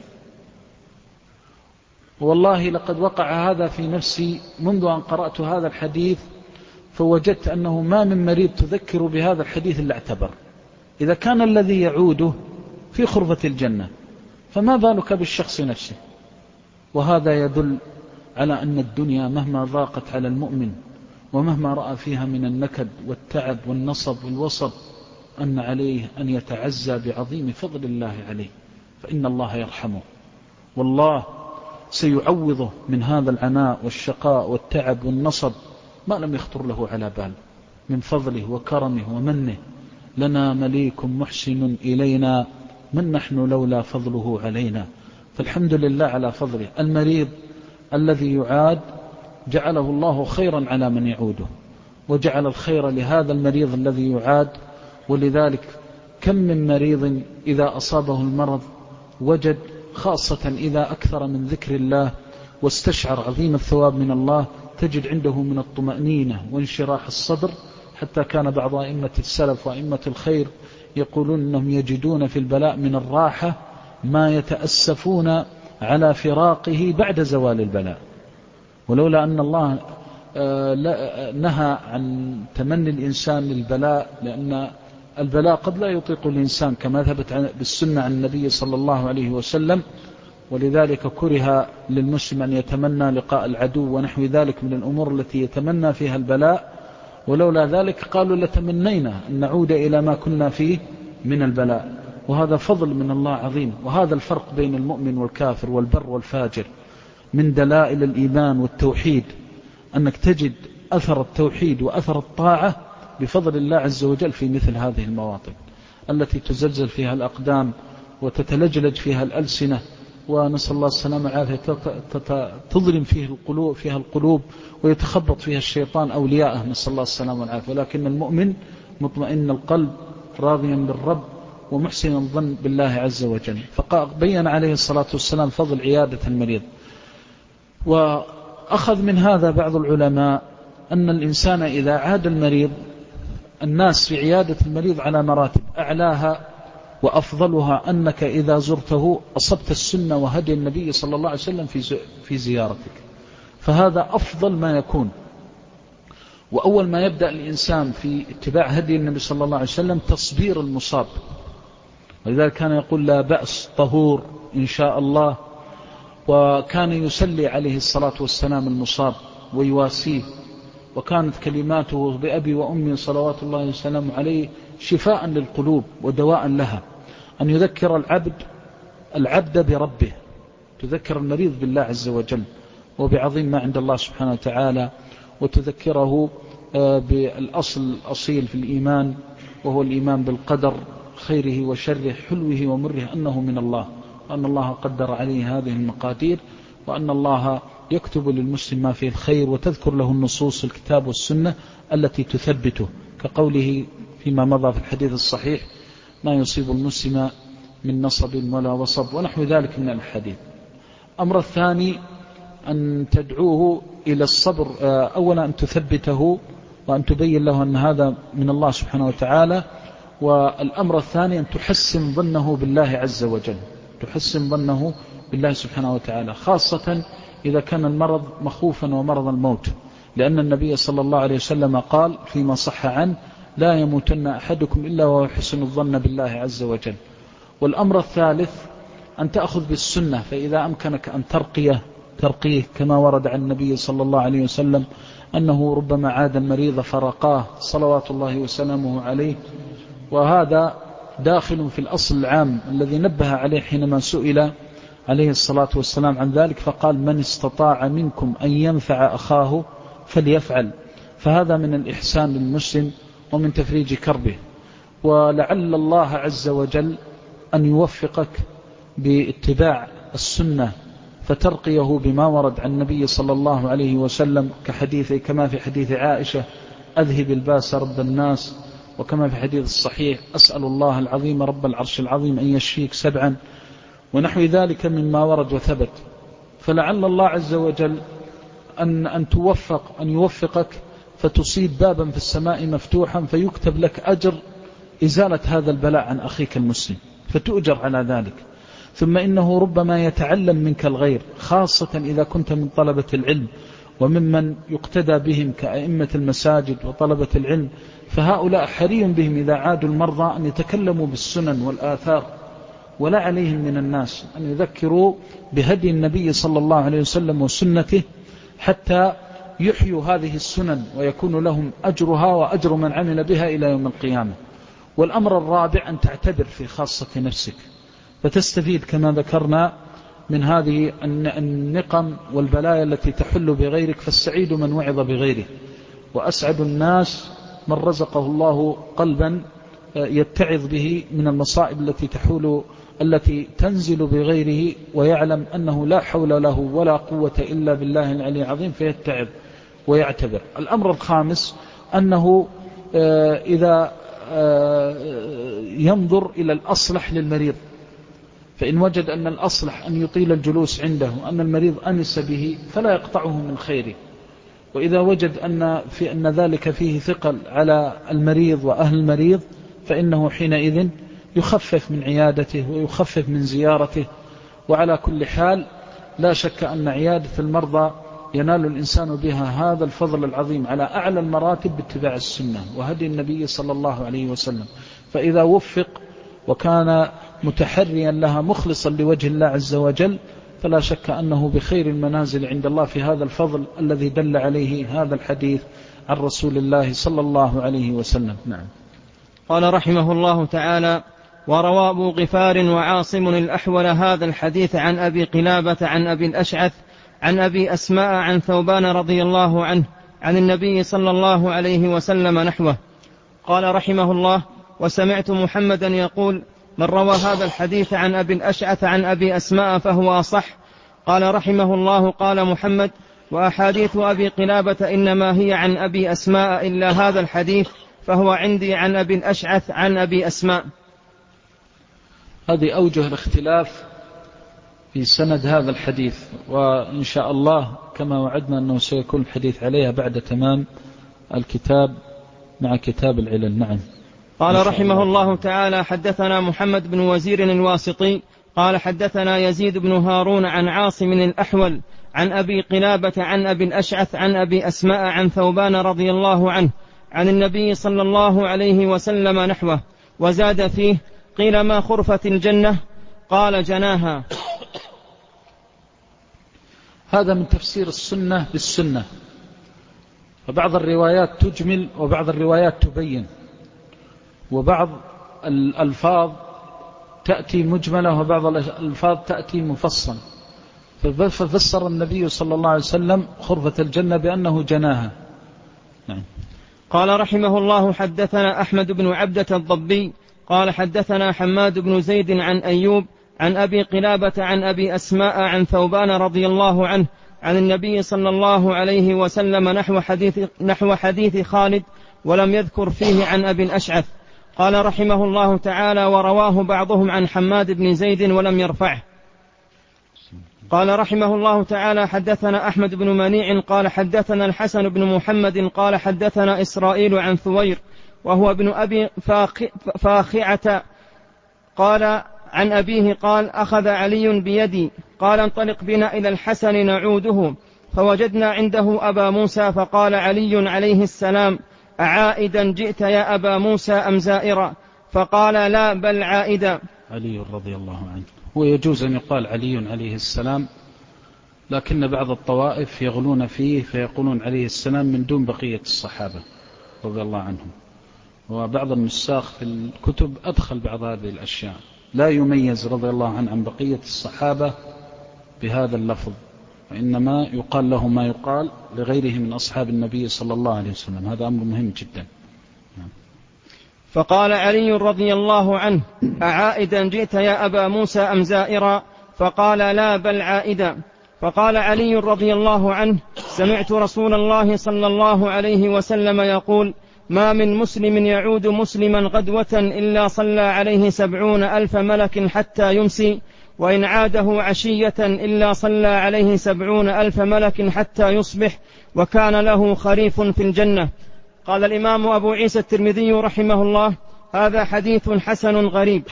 والله لقد وقع هذا في نفسي منذ أن قرأت هذا الحديث، فوجدت أنه ما من مريض تذكر بهذا الحديث إلا اعتبر. إذا كان الذي يعوده في خرفة الجنة فما بالك بالشخص نفسه؟ وهذا يدل على أن الدنيا مهما ضاقت على المؤمن ومهما رأى فيها من النكد والتعب والنصب والوصب، أن عليه أن يتعزى بعظيم فضل الله عليه، فإن الله يرحمه، والله سيعوضه من هذا العناء والشقاء والتعب والنصب ما لم يخطر له على بال من فضله وكرمه ومنه. لنا مليك محسن إلينا، من نحن لولا فضله علينا؟ فالحمد لله على فضله. المريض الذي يعاد جعله الله خيرا على من يعوده، وجعل الخير لهذا المريض الذي يعاد. ولذلك كم من مريض إذا أصابه المرض وجد، خاصة إذا أكثر من ذكر الله واستشعر عظيم الثواب من الله، تجد عنده من الطمأنينة وانشراح الصدر، حتى كان بعض أئمة السلف وأئمة الخير يقولون أنهم يجدون في البلاء من الراحة ما يتأسفون على فراقه بعد زوال البلاء. ولولا أن الله نهى عن تمني الإنسان للبلاء، لأن البلاء قد لا يطيق الإنسان كما ثبت بالسنة عن النبي صلى الله عليه وسلم، ولذلك كره للمسلم أن يتمنى لقاء العدو ونحو ذلك من الأمور التي يتمنى فيها البلاء. ولولا ذلك قالوا لتمنينا أن نعود إلى ما كنا فيه من البلاء. وهذا فضل من الله عظيم. وهذا الفرق بين المؤمن والكافر والبر والفاجر من دلائل الإيمان والتوحيد، أنك تجد أثر التوحيد وأثر الطاعة بفضل الله عز وجل في مثل هذه المواطن التي تزلزل فيها الأقدام وتتلجلج فيها الألسنة، ونسأل الله السلامة والعافية، تظلم فيها القلوب ويتخبط فيها الشيطان أولياءه، نسأل الله السلامة والعافية. ولكن المؤمن مطمئن القلب راضيا بالرب ومحسن الظن بالله عز وجل. فبين عليه الصلاة والسلام فضل عيادة المريض. وأخذ من هذا بعض العلماء أن الإنسان إذا عاد المريض، الناس في عيادة المريض على مراتب، أعلاها وأفضلها أنك إذا زرته أصبت السنة وهدي النبي صلى الله عليه وسلم في زيارتك، فهذا أفضل ما يكون. وأول ما يبدأ الإنسان في اتباع هدي النبي صلى الله عليه وسلم تصبير المصاب، ولذلك كان يقول لا بأس طهور إن شاء الله. وكان يسلي عليه الصلاة والسلام المصاب ويواسيه، وكانت كلماته بأبي وأمي صلوات الله وسلامه عليه شفاء للقلوب ودواء لها. أن يذكر العبد بربه، تذكر المريض بالله عز وجل وبعظيم ما عند الله سبحانه وتعالى، وتذكره بالأصل الأصيل في الإيمان، وهو الإيمان بالقدر خيره وشره حلوه ومره أنه من الله، وأن الله قدر عليه هذه المقادير، وأن الله يكتب للمسلم ما فيه الخير، وتذكر له النصوص الكتاب والسنة التي تثبته، كقوله فيما مضى في الحديث الصحيح ما يصيب المسلم من نصب ولا وصب، ونحو ذلك من الحديث. أمر الثاني أن تدعوه إلى الصبر، أولا أن تثبته وأن تبين له أن هذا من الله سبحانه وتعالى. والأمر الثاني أن تحسن ظنه بالله عز وجل، تحسن ظنه بالله سبحانه وتعالى، خاصة إذا كان المرض مخوفا ومرض الموت، لأن النبي صلى الله عليه وسلم قال فيما صح عنه لا يموتن أحدكم إلا وهو يحسن الظن بالله عز وجل. والأمر الثالث أن تأخذ بالسنة، فإذا أمكنك أن ترقيه كما ورد عن النبي صلى الله عليه وسلم أنه ربما عاد المريض فرقاه صلوات الله وسلامه عليه. وهذا داخل في الأصل العام الذي نبه عليه حينما سئل عليه الصلاة والسلام عن ذلك، فقال من استطاع منكم أن ينفع أخاه فليفعل. فهذا من الإحسان للمسلم ومن تفريج كربه. ولعل الله عز وجل أن يوفقك باتباع السنة فترقيه بما ورد عن النبي صلى الله عليه وسلم، كما في حديث عائشة أذهب الباس رب الناس، وكما في حديث الصحيح أسأل الله العظيم رب العرش العظيم أن يشفيك 7، ونحو ذلك مما ورد وثبت. فلعل الله عز وجل أن يوفقك فتصيب بابا في السماء مفتوحا، فيكتب لك أجر إزالة هذا البلاء عن أخيك المسلم، فتؤجر على ذلك. ثم إنه ربما يتعلم منك الغير، خاصة إذا كنت من طلبة العلم وممن يقتدى بهم كأئمة المساجد وطلبة العلم، فهؤلاء حري بهم إذا عادوا المرضى أن يتكلموا بالسنن والآثار، ولا عليهم من الناس أن يذكروا بهدي النبي صلى الله عليه وسلم وسنته، حتى يحيوا هذه السنن ويكون لهم أجرها وأجر من عمل بها إلى يوم القيامة. والأمر الرابع أن تعتبر في خاصة نفسك، فتستفيد كما ذكرنا من هذه النقم والبلايا التي تحل بغيرك، فالسعيد من وعظ بغيره، وأسعد الناس من رزقه الله قلبا يتعظ به من المصائب التي تنزل بغيره، ويعلم أنه لا حول له ولا قوة إلا بالله العلي العظيم، فيتعظ ويعتبر. الأمر الخامس أنه إذا ينظر إلى الأصلح للمريض، فإن وجد أن الأصلح أن يطيل الجلوس عنده وأن المريض أنس به فلا يقطعه من خيره. وإذا وجد أن ذلك فيه ثقل على المريض وأهل المريض، فإنه حينئذ يخفف من عيادته ويخفف من زيارته. وعلى كل حال لا شك أن عيادة المرضى ينال الإنسان بها هذا الفضل العظيم على أعلى المراتب باتباع السنة وهدي النبي صلى الله عليه وسلم. فإذا وفق وكان متحريا لها مخلصا لوجه الله عز وجل، فلا شك أنه بخير المنازل عند الله في هذا الفضل الذي دل عليه هذا الحديث عن رسول الله صلى الله عليه وسلم. نعم. قال رحمه الله تعالى: وروى أبو غفار وعاصم الأحول هذا الحديث عن أبي قلابة عن أبي الأشعث عن أبي أسماء عن ثوبان رضي الله عنه عن النبي صلى الله عليه وسلم نحوه. قال رحمه الله: وسمعت محمدا يقول: من روى هذا الحديث عن أبي الأشعث عن أبي أسماء فهو أصح. قال رحمه الله: قال محمد: وأحاديث أبي قلابة إنما هي عن أبي أسماء إلا هذا الحديث فهو عندي عن أبي الأشعث عن أبي أسماء. هذه أوجه الاختلاف في سند هذا الحديث، وإن شاء الله كما وعدنا أنه سيكون الحديث عليها بعد تمام الكتاب مع كتاب العلل. نعم. قال رحمه الله تعالى: حدثنا محمد بن وزير الواسطي قال حدثنا يزيد بن هارون عن عاصم الأحول عن أبي قلابة عن أبي الأشعث عن أبي أسماء عن ثوبان رضي الله عنه عن النبي صلى الله عليه وسلم نحوه، وزاد فيه: قيل ما خرفة الجنة؟ قال: جناها. هذا من تفسير السنة بالسنة، فبعض الروايات تجمل وبعض الروايات تبين، وبعض الألفاظ تأتي مجملة وبعض الألفاظ تأتي مفصل. ففسر النبي صلى الله عليه وسلم خرفة الجنة بأنه جناها. نعم. قال رحمه الله: حدثنا أحمد بن عبدة الضبي قال حدثنا حماد بن زيد عن أيوب عن أبي قلابة عن أبي أسماء عن ثوبان رضي الله عنه عن النبي صلى الله عليه وسلم نحو حديث خالد، ولم يذكر فيه عن أبي الأشعث. قال رحمه الله تعالى: ورواه بعضهم عن حماد بن زيد ولم يرفعه. قال رحمه الله تعالى: حدثنا أحمد بن منيع قال حدثنا الحسن بن محمد قال حدثنا إسرائيل عن ثوير وهو ابن أبي فاخعة قال عن أبيه قال: أخذ علي بيدي قال: انطلق بنا إلى الحسن نعوده، فوجدنا عنده أبا موسى، فقال علي عليه السلام: أعائدا جئت يا أبا موسى أم زائرا؟ فقال: لا بل عائدا. علي رضي الله عنه. ويجوز أن يقال علي عليه السلام، لكن بعض الطوائف يغلون فيه فيقولون عليه السلام من دون بقية الصحابة رضي الله عنهم، وبعض النساخ في الكتب أدخل بعض هذه الأشياء، لا يميز رضي الله عنه عن بقية الصحابة بهذا اللفظ، وإنما يقال له ما يقال لغيره من أصحاب النبي صلى الله عليه وسلم. هذا أمر مهم جدا. فقال علي رضي الله عنه: أعائدا جئت يا أبا موسى أم زائرا؟ فقال: لا بل عائدا. فقال علي رضي الله عنه: سمعت رسول الله صلى الله عليه وسلم يقول: ما من مسلم يعود مسلما غدوة إلا صلى عليه 70,000 ملك حتى يمسي، وإن عاده عشية إلا صلى عليه 70,000 ملك حتى يصبح، وكان له خريف في الجنة. قال الإمام أبو عيسى الترمذي رحمه الله: هذا حديث حسن غريب.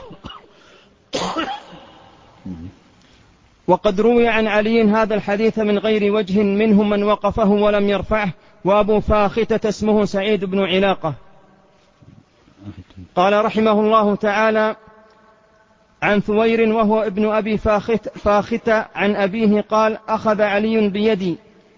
وقد روي عن علي هذا الحديث من غير وجه، منهم من وقفه ولم يرفعه، وأبو فاختة اسمه سعيد بن علاقة. قال رحمه الله تعالى: عن ثوير وهو ابن أبي فاختة عن أبيه قال: أخذ علي بيدي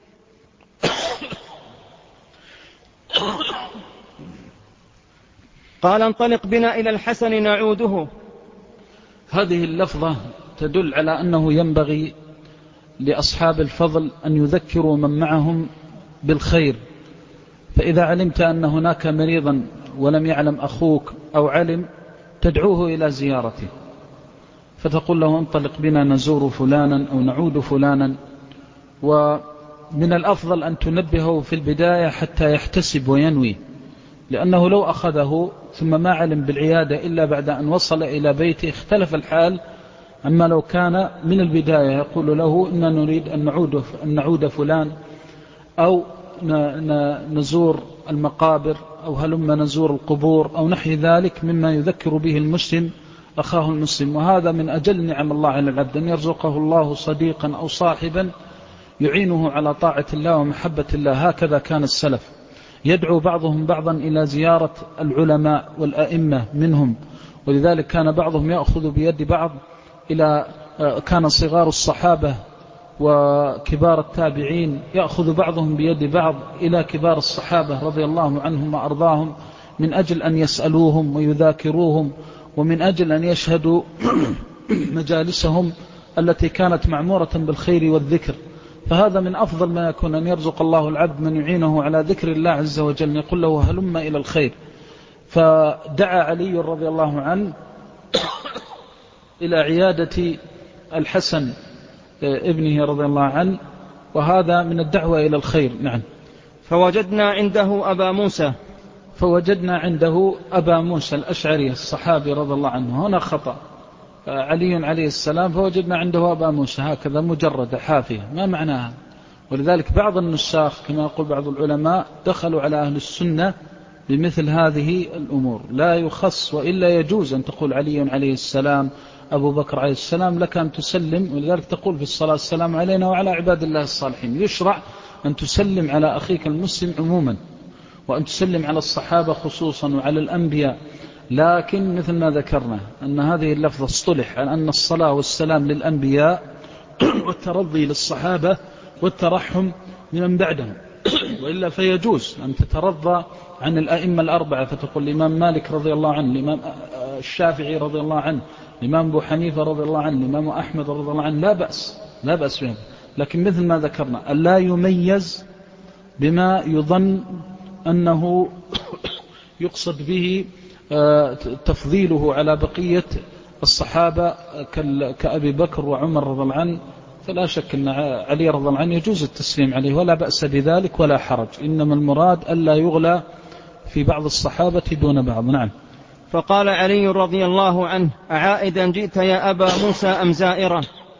قال: انطلق بنا إلى الحسن نعوده. هذه اللفظة تدل على أنه ينبغي لأصحاب الفضل أن يذكروا من معهم بالخير، فإذا علمت أن هناك مريضا ولم يعلم أخوك أو علم، تدعوه إلى زيارته، فتقول له: انطلق بنا نزور فلانا أو نعود فلانا. ومن الأفضل أن تنبهه في البداية حتى يحتسب وينوي، لأنه لو أخذه ثم ما علم بالعيادة إلا بعد أن وصل إلى بيته اختلف الحال، أما لو كان من البداية يقول له: إننا نريد أن نعود فلان، أو نزور المقابر، أو هلما نزور القبور، أو نحو ذلك مما يذكر به المسلم أخاه المسلم. وهذا من أجل نعم الله على العبد، أن يرزقه الله صديقا أو صاحبا يعينه على طاعة الله ومحبة الله. هكذا كان السلف، يدعو بعضهم بعضا إلى زيارة العلماء والأئمة منهم، ولذلك كان بعضهم يأخذ بيد بعض كان صغار الصحابة وكبار التابعين يأخذ بعضهم بيد بعض إلى كبار الصحابة رضي الله عنهم وأرضاهم، من أجل أن يسألوهم ويذاكروهم، ومن أجل أن يشهدوا مجالسهم التي كانت معمورة بالخير والذكر. فهذا من أفضل ما يكون، أن يرزق الله العبد من يعينه على ذكر الله عز وجل، يقول له: هلم إلى الخير. فدعا علي رضي الله عنه إلى عيادة الحسن ابنه رضي الله عنه، وهذا من الدعوة إلى الخير. نعم. فوجدنا عنده أبا موسى الأشعري الصحابي رضي الله عنه. هنا خطأ، علي عليه السلام فوجدنا عنده أبا موسى هكذا مجرد حافية، ما معناها؟ ولذلك بعض النساخ كما يقول بعض العلماء دخلوا على أهل السنة بمثل هذه الأمور، لا يخص وإلا يجوز أن تقول علي عليه السلام أبو بكر عليه السلام، لك أن تسلم. ولذلك تقول في الصلاة السلام علينا وعلى عباد الله الصالحين. يشرع أن تسلم على أخيك المسلم عموما، وأن تسلم على الصحابة خصوصا وعلى الأنبياء، لكن مثل ما ذكرنا أن هذه اللفظة اصطلح على أن الصلاة والسلام للأنبياء والترضي للصحابة والترحم لمن بعدهم، وإلا فيجوز أن تترضى عن الأئمة الأربعة، فتقول الإمام مالك رضي الله عنه، الإمام الشافعي رضي الله عنه، الإمام أبو حنيفة رضي الله عنه، الإمام أحمد رضي الله عنه، لا بأس بهم. لكن مثل ما ذكرنا ألا يميز بما يظن أنه يقصد به تفضيله على بقية الصحابة كأبي بكر وعمر رضي الله عنه. فلا شك أن علي رضي الله عنه يجوز التسليم عليه ولا بأس بذلك ولا حرج، إنما المراد ألا يغلى في بعض الصحابة دون بعض. نعم. فقال علي رضي الله عنه: أعائدا جئت يا أبا موسى أم زائرا؟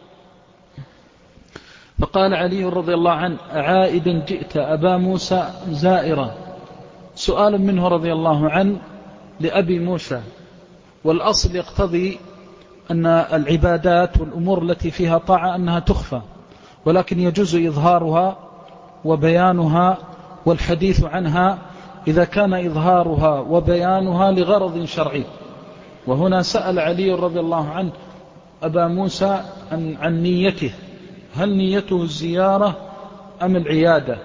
فقال علي رضي الله عنه: أعائدا جئت أبا موسى أم زائرا؟ سؤال منه رضي الله عنه لأبي موسى، والأصل يقتضي أن العبادات والأمور التي فيها طاعة أنها تخفى، ولكن يجوز إظهارها وبيانها والحديث عنها إذا كان إظهارها وبيانها لغرض شرعي. وهنا سأل علي رضي الله عنه أبا موسى عن نيته، هل نيته الزيارة أم العيادة؟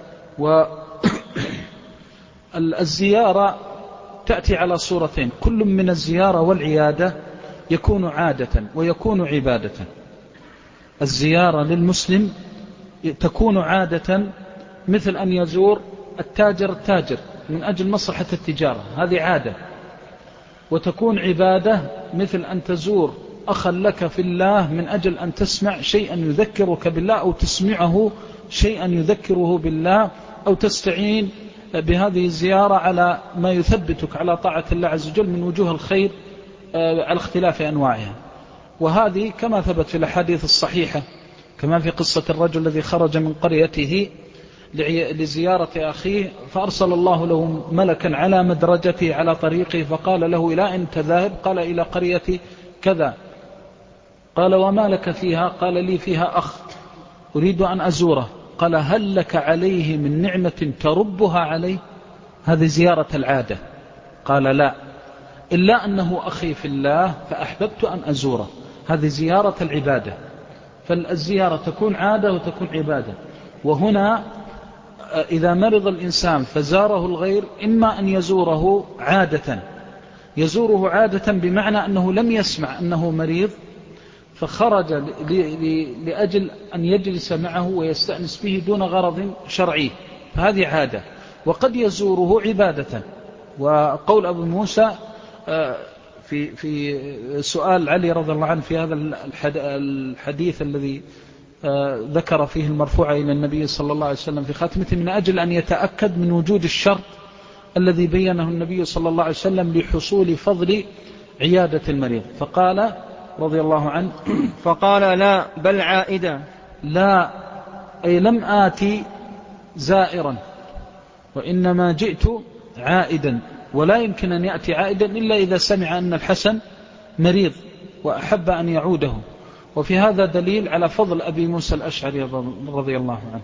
والزيارة تأتي على صورتين، كل من الزيارة والعيادة يكون عادة ويكون عبادة. الزيارة للمسلم تكون عادة مثل أن يزور التاجر من أجل مصلحة التجارة، هذه عادة. وتكون عبادة مثل أن تزور أخا لك في الله من أجل أن تسمع شيئا يذكرك بالله، أو تسمعه شيئا يذكره بالله، أو تستعين بهذه الزيارة على ما يثبتك على طاعة الله عز وجل من وجوه الخير على اختلاف أنواعها. وهذه كما ثبت في الأحاديث الصحيحة، كما في قصة الرجل الذي خرج من قريته لزيارة أخيه، فأرسل الله له ملكا على مدرجته على طريقه، فقال له: إلى أين تذهب؟ قال: إلى قرية كذا. قال: وما لك فيها؟ قال: لي فيها أخ أريد أن أزوره. قال: هل لك عليه من نعمة تربها عليه؟ هذه زيارة العادة. قال: لا، إلا أنه أخي في الله فأحببت أن أزوره. هذه زيارة العبادة. فالزيارة تكون عادة وتكون عبادة. وهنا إذا مرض الإنسان فزاره الغير، إما أن يزوره عادة بمعنى أنه لم يسمع أنه مريض فخرج لأجل أن يجلس معه ويستأنس به دون غرض شرعي، فهذه عادة. وقد يزوره عبادة. وقول أبو موسى في سؤال علي رضي الله عنه في هذا الحديث الذي ذكر فيه المرفوع إلى النبي صلى الله عليه وسلم في خاتمته، من أجل أن يتأكد من وجود الشرط الذي بينه النبي صلى الله عليه وسلم لحصول فضل عيادة المريض. فقال رضي الله عنه: فقال: لا، بل عائدا. لا، أي لم آتي زائرا، وإنما جئت عائدا. ولا يمكن أن يأتي عائدا إلا إذا سمع أن الحسن مريض وأحب أن يعوده. وفي هذا دليل على فضل أبي موسى الأشعري رضي الله عنه،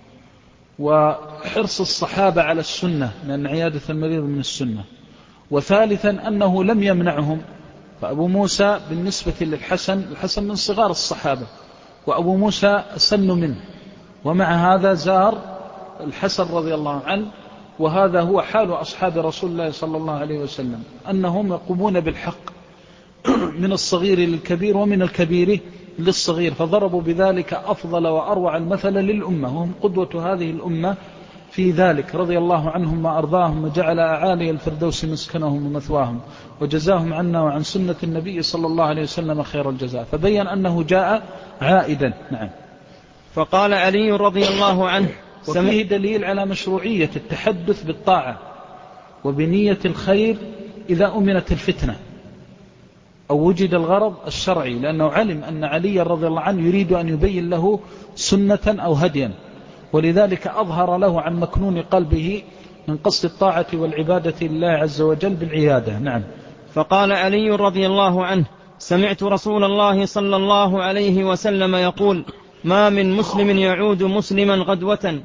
وحرص الصحابة على السنة، لأن عيادة المريض من السنة. وثالثا أنه لم يمنعهم، فأبو موسى بالنسبة للحسن، الحسن من صغار الصحابة وأبو موسى سن منه، ومع هذا زار الحسن رضي الله عنه. وهذا هو حال أصحاب رسول الله صلى الله عليه وسلم، أنهم يقومون بالحق من الصغير للكبير ومن الكبير للصغير، فضربوا بذلك أفضل وأروع المثل للأمة، وهم قدوة هذه الأمة في ذلك رضي الله عنهم وأرضاهم، وجعل أعالي الفردوس مسكنهم ومثواهم، وجزاهم عنا وعن سنة النبي صلى الله عليه وسلم خير الجزاء. فبين أنه جاء عائدا. نعم. فقال علي رضي الله عنه: وفيه دليل على مشروعية التحدث بالطاعة وبنية الخير إذا أمنت الفتنة. أو وجد الغرض الشرعي، لأنه علم أن علي رضي الله عنه يريد أن يبين له سنة أو هديا، ولذلك أظهر له عن مكنون قلبه من قصد الطاعة والعبادة لله عز وجل بالعيادة. نعم. فقال علي رضي الله عنه: سمعت رسول الله صلى الله عليه وسلم يقول: ما من مسلم يعود مسلما غدوة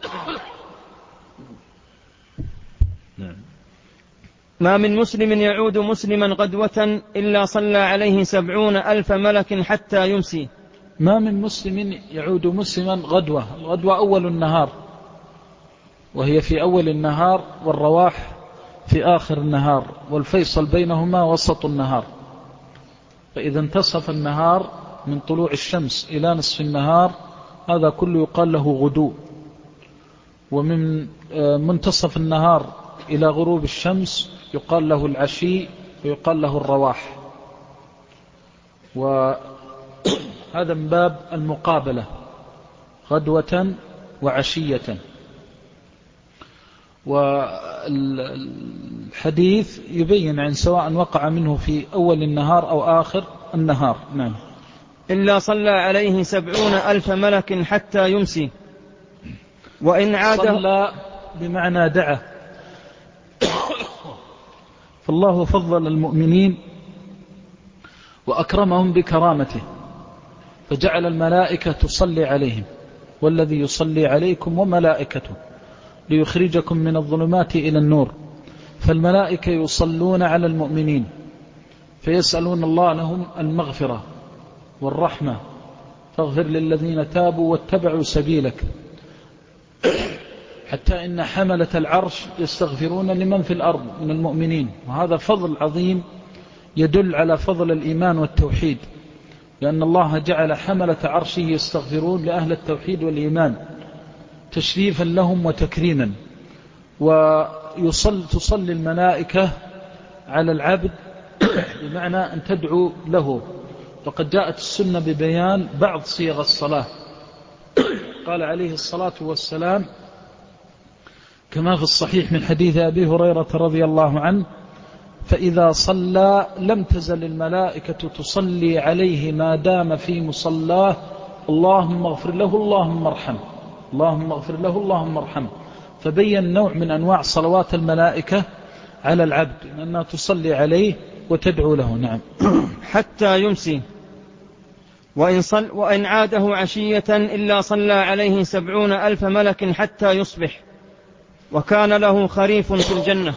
ما من مسلم يعود مسلما غدوة إلا صلى عليه 70,000 ملك حتى يمسي. ما من مسلم يعود مسلما غدوة، الغدوة أول النهار، وهي في أول النهار، والرواح في آخر النهار، والفيصل بينهما وسط النهار. فإذا انتصف النهار من طلوع الشمس إلى نصف النهار هذا كله يقال له غدو، ومن منتصف النهار إلى غروب الشمس يقال له العشي ويقال له الرواح. وهذا من باب المقابلة، غدوة وعشية. والحديث يبين عن سواء وقع منه في أول النهار أو آخر النهار. نعم. إلا صلى عليه 70,000 ملك حتى يمسي، وإن عاد. صلى بمعنى دعا. فالله فضل المؤمنين وأكرمهم بكرامته، فجعل الملائكة تصلي عليهم: والذي يصلي عليكم وملائكته ليخرجكم من الظلمات إلى النور. فالملائكة يصلون على المؤمنين فيسألون الله لهم المغفرة والرحمة، فاغفر للذين تابوا واتبعوا سبيلك، حتى إن حملة العرش يستغفرون لمن في الأرض من المؤمنين. وهذا فضل عظيم يدل على فضل الإيمان والتوحيد، لأن الله جعل حملة عرشه يستغفرون لأهل التوحيد والإيمان تشريفا لهم وتكريما. وتصلي الملائكة على العبد بمعنى أن تدعو له، وقد جاءت السنة ببيان بعض صيغ الصلاة. قال عليه الصلاة والسلام كما في الصحيح من حديث أبي هريرة رضي الله عنه: فإذا صلى لم تزل الملائكة تصلي عليه ما دام في مصلاه: اللهم اغفر له اللهم ارحمه، اللهم اغفر له اللهم ارحمه. فبين نوع من أنواع صلوات الملائكة على العبد أنها تصلي عليه وتدعو له. نعم. حتى يمسي، وإن عاده عشية إلا صلى عليه 70,000 ملك حتى يصبح، وكان له خريف في الجنة.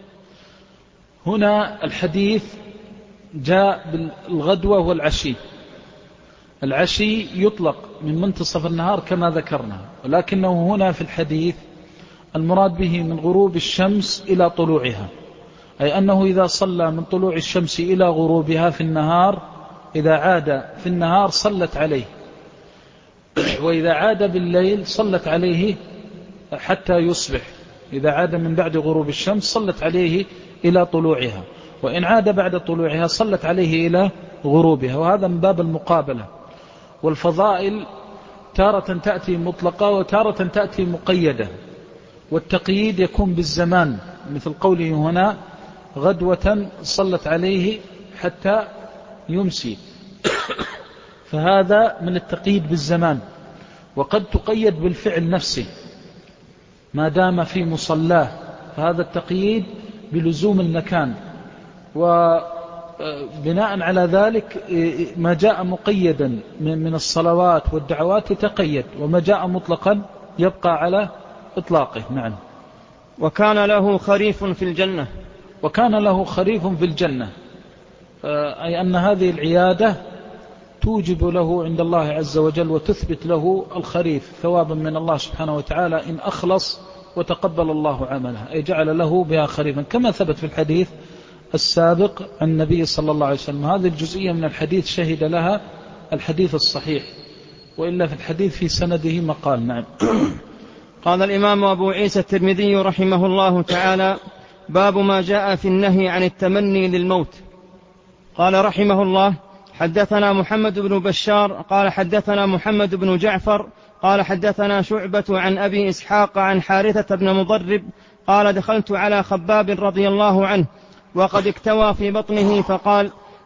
هنا الحديث جاء بالغدوة والعشي. العشي يطلق من منتصف النهار كما ذكرنا، ولكنه هنا في الحديث المراد به من غروب الشمس إلى طلوعها، أي أنه إذا صلى من طلوع الشمس إلى غروبها في النهار، إذا عاد في النهار صلت عليه، وإذا عاد بالليل صلت عليه حتى يصبح. إذا عاد من بعد غروب الشمس صلت عليه إلى طلوعها، وإن عاد بعد طلوعها صلت عليه إلى غروبها. وهذا من باب المقابلة. والفضائل تارة تأتي مطلقة وتارة تأتي مقيدة، والتقييد يكون بالزمان، مثل قوله هنا: غدوة صلت عليه حتى يمسي. فهذا من التقييد بالزمان. وقد تقيد بالفعل نفسه ما دام في مصلاه، فهذا التقييد بلزوم المكان. وبناء على ذلك ما جاء مقيدا من الصلوات والدعوات يتقيد، وما جاء مطلقا يبقى على إطلاقه. نعم. وكان له خريف في الجنة. وكان له خريف في الجنة، أي أن هذه العيادة توجب له عند الله عز وجل وتثبت له الخريف ثوابا من الله سبحانه وتعالى إن أخلص وتقبل الله عمله، أي جعل له بها خريفا، كما ثبت في الحديث السابق عن النبي صلى الله عليه وسلم. هذه الجزئية من الحديث شهد لها الحديث الصحيح، وإلا في الحديث في سنده مقال. نعم. قال الإمام أبو عيسى الترمذي رحمه الله تعالى: باب ما جاء في النهي عن التمني للموت. قال رحمه الله: حدثنا محمد بن بشار قال حدثنا محمد بن جعفر قال حدثنا شعبة عن أبي إسحاق عن حارثة بن مضرب قال: دخلت على خباب رضي الله عنه وقد اكتوى في بطنه، فقال: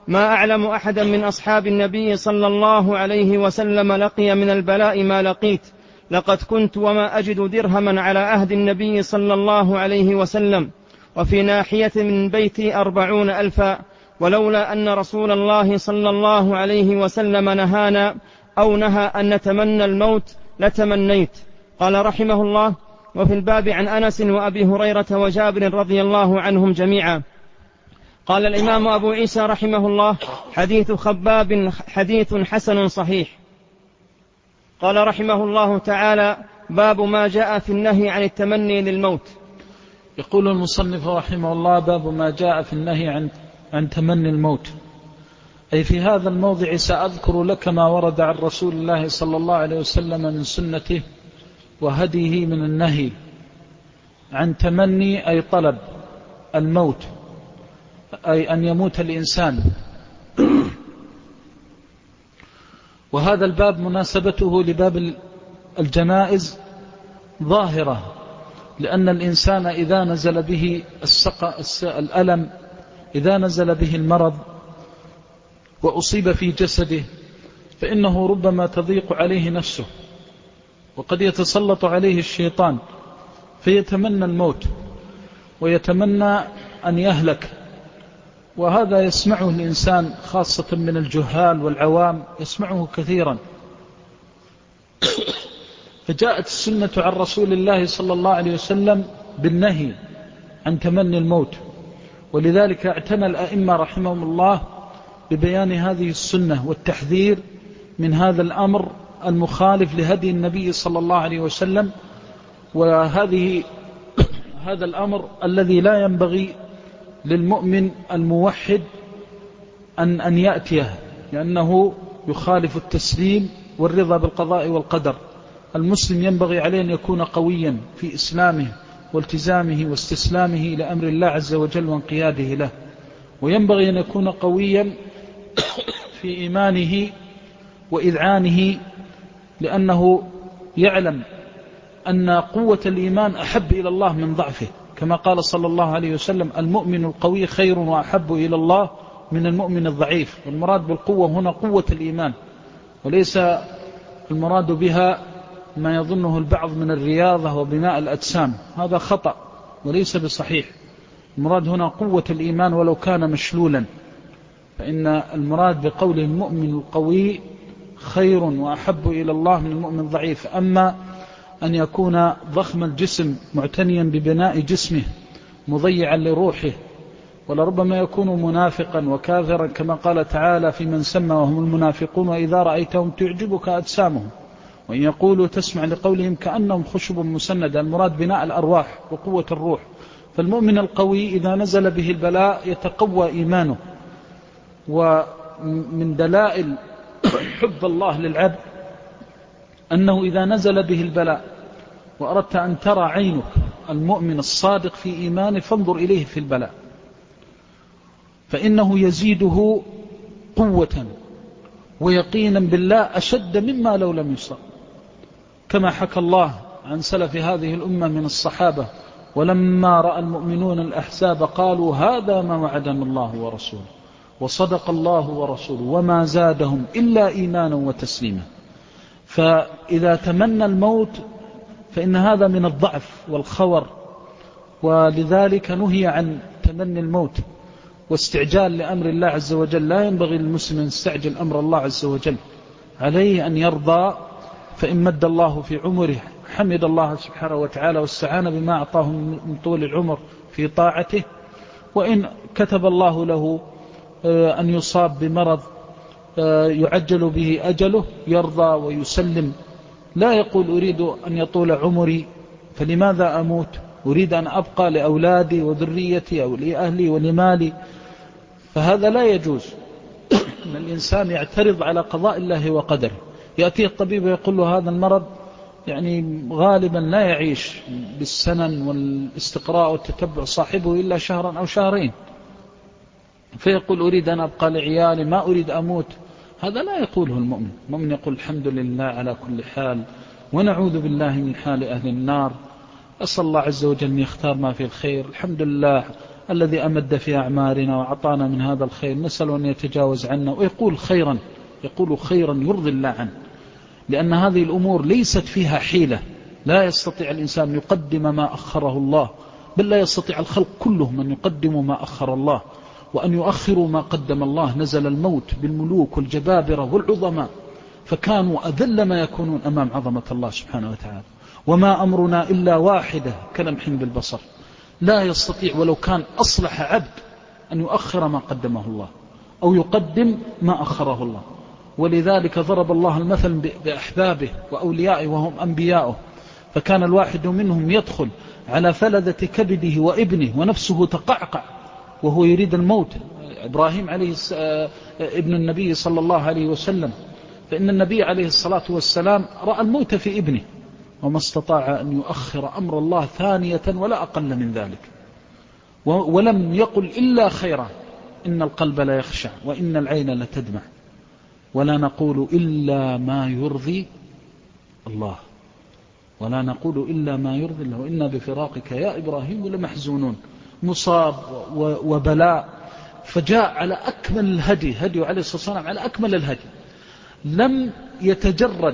ما أعلم أحدا من أصحاب النبي صلى الله عليه وسلم لقي من البلاء ما لقيت، لقد كنت وما أجد درهما على عهد النبي صلى الله عليه وسلم، وفي ناحية من بيتي 40,000، ولولا أن رسول الله صلى الله عليه وسلم نهانا أو نهى أن نتمنى الموت لتمنيت. قال رحمه الله: وفي الباب عن أنس وأبي هريرة وجابر رضي الله عنهم جميعا. قال الإمام أبو عيسى رحمه الله: حديث خباب حديث حسن صحيح. قال رحمه الله تعالى: باب ما جاء في النهي عن التمني للموت. يقول المصنف رحمه الله: باب ما جاء في النهي عن تمني الموت. أي في هذا الموضع سأذكر لك ما ورد عن رسول الله صلى الله عليه وسلم من سنته وهديه من النهي عن تمني، أي طلب الموت، أي أن يموت الإنسان. وهذا الباب مناسبته لباب الجنائز ظاهرة، لأن الإنسان إذا نزل به الألم، إذا نزل به المرض وأصيب في جسده، فإنه ربما تضيق عليه نفسه، وقد يتسلط عليه الشيطان فيتمنى الموت ويتمنى أن يهلك. وهذا يسمعه الإنسان خاصة من الجهال والعوام، يسمعه كثيرا. فجاءت السنة عن رسول الله صلى الله عليه وسلم بالنهي عن تمني الموت، ولذلك اعتنى الأئمة رحمهم الله ببيان هذه السنة والتحذير من هذا الأمر المخالف لهدي النبي صلى الله عليه وسلم. هذا الأمر الذي لا ينبغي للمؤمن الموحد أن يأتيه، لأنه يخالف التسليم والرضا بالقضاء والقدر. المسلم ينبغي عليه أن يكون قويا في إسلامه والتزامه واستسلامه لأمر الله عز وجل وانقياده له، وينبغي أن يكون قويا في إيمانه وإذعانه، لأنه يعلم أن قوة الإيمان أحب إلى الله من ضعفه، كما قال صلى الله عليه وسلم: المؤمن القوي خير وأحب إلى الله من المؤمن الضعيف. والمراد بالقوة هنا قوة الإيمان، وليس المراد بها ما يظنه البعض من الرياضة وبناء الأجسام، هذا خطأ وليس بصحيح. المراد هنا قوة الإيمان ولو كان مشلولا، فإن المراد بقول المؤمن القوي خير وأحب إلى الله من المؤمن الضعيف. أما أن يكون ضخم الجسم معتنيا ببناء جسمه مضيعا لروحه، ولربما يكون منافقا وكافرا، كما قال تعالى: في من سمى وهم المنافقون وإذا رأيتهم تعجبك أجسامهم وإن يقولوا تسمع لقولهم كأنهم خشب مسندة. المراد بناء الأرواح وقوة الروح. فالمؤمن القوي إذا نزل به البلاء يتقوى إيمانه. ومن دلائل حب الله للعبد أنه إذا نزل به البلاء وأردت أن ترى عينك المؤمن الصادق في إيمانه فانظر إليه في البلاء، فإنه يزيده قوة ويقينا بالله أشد مما لو لم يصب، كما حكى الله عن سلف هذه الأمة من الصحابة: ولما رأى المؤمنون الأحزاب قالوا هذا ما وعدنا الله ورسوله وصدق الله ورسوله وما زادهم إلا إيمانا وتسليما. فإذا تمنى الموت فإن هذا من الضعف والخور، ولذلك نهي عن تمني الموت واستعجال لأمر الله عز وجل. لا ينبغي للمسلم أن يستعجل أمر الله عز وجل، عليه أن يرضى، فإن مد الله في عمره حمد الله سبحانه وتعالى واستعان بما أعطاه من طول العمر في طاعته، وإن كتب الله له أن يصاب بمرض يعجل به أجله يرضى ويسلم، لا يقول أريد أن يطول عمري فلماذا أموت، أريد أن أبقى لأولادي وذريتي أو لأهلي ولمالي. فهذا لا يجوز أن الإنسان يعترض على قضاء الله وقدره. يأتيه الطبيب ويقول له هذا المرض يعني غالبا لا يعيش بالسنن والاستقراء والتتبع صاحبه إلا شهرا أو شهرين، فيقول أريد أن أبقى لعيالي ما أريد أموت. هذا لا يقوله المؤمن. المؤمن يقول الحمد لله على كل حال ونعوذ بالله من حال أهل النار، أسأل الله عز وجل أن يختار ما في الخير، الحمد لله الذي أمد في أعمارنا وأعطانا من هذا الخير نسأل أن يتجاوز عنا، ويقول خيرا، يقول خيرا يرضي الله عنه، لأن هذه الأمور ليست فيها حيلة. لا يستطيع الإنسان يقدم ما أخره الله، بل لا يستطيع الخلق كلهم أن يقدموا ما أخر الله وأن يؤخروا ما قدم الله. نزل الموت بالملوك والجبابرة والعظماء، فكانوا أذل ما يكونون أمام عظمة الله سبحانه وتعالى. وما أمرنا إلا واحدة كلمح بالبصر. لا يستطيع ولو كان أصلح عبد أن يؤخر ما قدمه الله أو يقدم ما أخره الله. ولذلك ضرب الله المثل بأحبابه وأوليائه وهم أنبياؤه، فكان الواحد منهم يدخل على فلذة كبده وابنه ونفسه تقعقع وهو يريد الموت. إبراهيم عليه ابن النبي صلى الله عليه وسلم، فإن النبي عليه الصلاة والسلام رأى الموت في ابنه وما استطاع أن يؤخر أمر الله ثانية ولا أقل من ذلك، ولم يقل إلا خيرا. إن القلب لا يخشع وإن العين لتدمع ولا نقول إلا ما يرضي الله، ولا نقول إلا ما يرضي الله، وإنا بفراقك يا إبراهيم لمحزونون. مصاب وبلاء، فجاء على أكمل الهدي، هدي عليه الصلاة والسلام على أكمل الهدي، لم يتجرد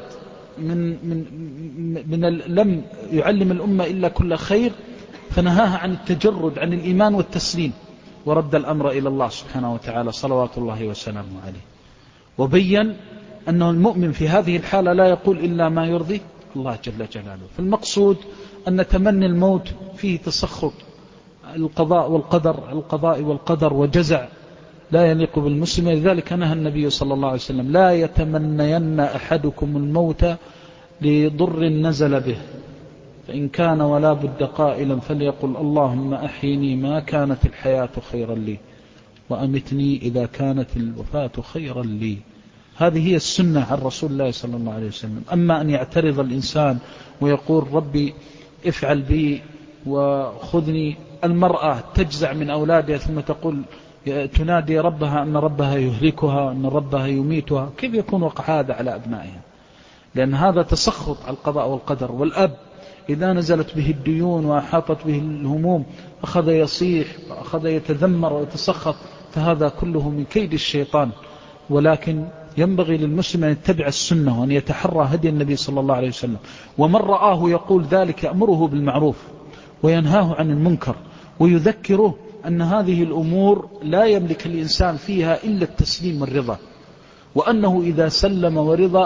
لم يعلم الأمة إلا كل خير، فنهاها عن التجرد عن الإيمان والتسليم، ورد الأمر إلى الله سبحانه وتعالى صلوات الله وسلامه عليه. وبين أنه المؤمن في هذه الحالة لا يقول إلا ما يرضي الله جل جلاله. فالمقصود أن تمني الموت فيه تسخط القضاء والقدر وجزع لا يليق بالمسلم. لذلك نهى النبي صلى الله عليه وسلم: لا يتمنين أحدكم الموت لضر نزل به، فإن كان ولا بد قائلا فليقل: اللهم أحيني ما كانت الحياة خيرا لي، وأمتني إذا كانت الوفاة خيرا لي. هذه هي السنة عن رسول الله صلى الله عليه وسلم. أما أن يعترض الإنسان ويقول: ربي افعل بي وخذني. المرأة تجزع من أولادها ثم تقول تنادي ربها أن ربها يهلكها، أن ربها يميتها. كيف يكون وقع هذا على أبنائها؟ لأن هذا تسخط على القضاء والقدر. والأب إذا نزلت به الديون وأحاطت به الهموم أخذ يصيح وأخذ يتذمر ويتسخط، فهذا كله من كيد الشيطان. ولكن ينبغي للمسلم أن يتبع السنة وأن يتحرى هدي النبي صلى الله عليه وسلم، ومن رآه يقول ذلك يأمره بالمعروف وينهاه عن المنكر، ويذكره أن هذه الأمور لا يملك الإنسان فيها إلا التسليم والرضا، وأنه إذا سلم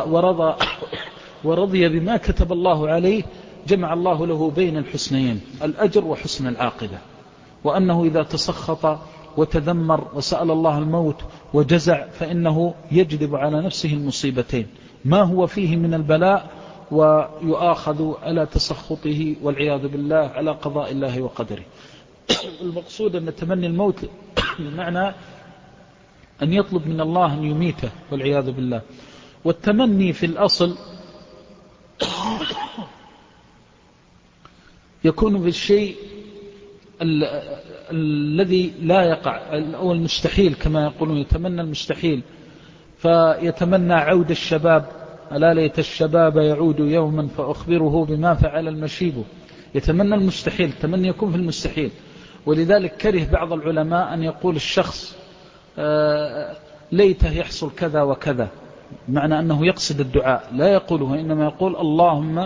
ورضي بما كتب الله عليه جمع الله له بين الحسنين، الأجر وحسن العاقبة. وأنه إذا تسخط وتذمر وسأل الله الموت وجزع فإنه يجلب على نفسه المصيبتين، ما هو فيه من البلاء، ويؤاخذ على تسخطه والعياذ بالله على قضاء الله وقدره. المقصود أن تمني الموت بمعنى أن يطلب من الله أن يميته والعياذ بالله. والتمني في الأصل يكون بالشيء الذي لا يقع أو المستحيل، كما يقولون يتمنى المستحيل، فيتمنى عود الشباب: ألا ليت الشباب يعود يوما فأخبره بما فعل المشيب. يتمنى المستحيل، تمني يكون في المستحيل. ولذلك كره بعض العلماء أن يقول الشخص ليته يحصل كذا وكذا، معنى أنه يقصد الدعاء، لا يقوله، إنما يقول: اللهم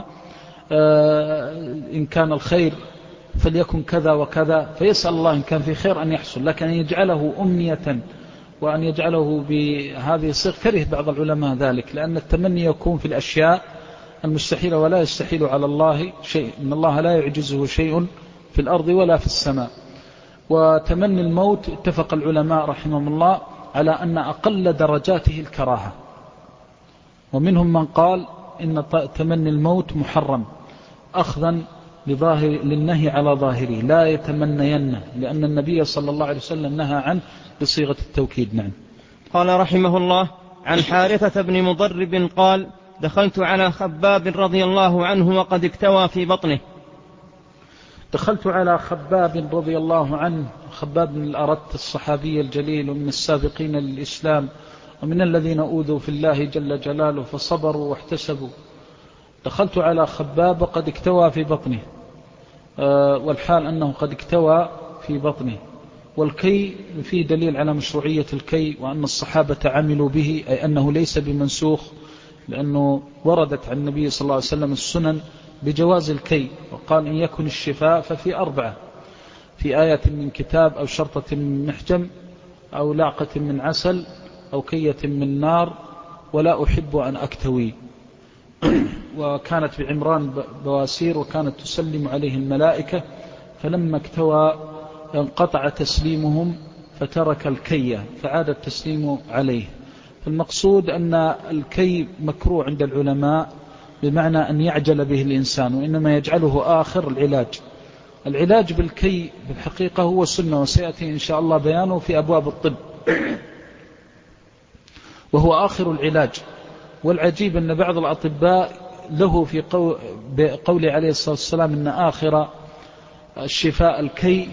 إن كان الخير فليكن كذا وكذا، فيسأل الله إن كان في خير أن يحصل. لكن أن يجعله أمنية وأن يجعله بهذه الصيغة كره بعض العلماء ذلك، لأن التمني يكون في الأشياء المستحيلة، ولا يستحيل على الله شيء، إن الله لا يعجزه شيء في الأرض ولا في السماء. وتمني الموت اتفق العلماء رحمهم الله على أن أقل درجاته الكراهة، ومنهم من قال إن تمني الموت محرم أخذا للنهي على ظاهره: لا يتمنين، لأن النبي صلى الله عليه وسلم نهى عنه بصيغة التوكيد. نعم. قال رحمه الله: عن حارثة بن مضرب قال: دخلت على خباب رضي الله عنه وقد اكتوى في بطنه. دخلت على خباب رضي الله عنه. خباب بن الأرت الصحابي الجليل ومن السابقين للإسلام ومن الذين أوذوا في الله جل جلاله فصبروا واحتسبوا. دخلت على خباب وقد اكتوى في بطنه، والحال أنه قد اكتوى في بطنه، والكي فيه دليل على مشروعية الكي وأن الصحابة عملوا به، أي أنه ليس بمنسوخ، لأنه وردت عن النبي صلى الله عليه وسلم السنن بجواز الكي، وقال إن يكن الشفاء ففي 4، في آية من كتاب أو شرطة من محجم أو لعقة من عسل أو كية من نار ولا أحب أن أكتوي. وكانت بعمران بواسير وكانت تسلم عليه الملائكة، فلما اكتوى انقطع تسليمهم فترك الكية فعاد التسليم عليه. فالمقصود أن الكي مكروه عند العلماء، بمعنى أن يعجل به الإنسان، وإنما يجعله آخر العلاج. العلاج بالكي بالحقيقة هو سنة، وسيأتي إن شاء الله بيانه في أبواب الطب، وهو آخر العلاج. والعجيب أن بعض الأطباء له في قول عليه الصلاة والسلام أن آخر الشفاء الكي،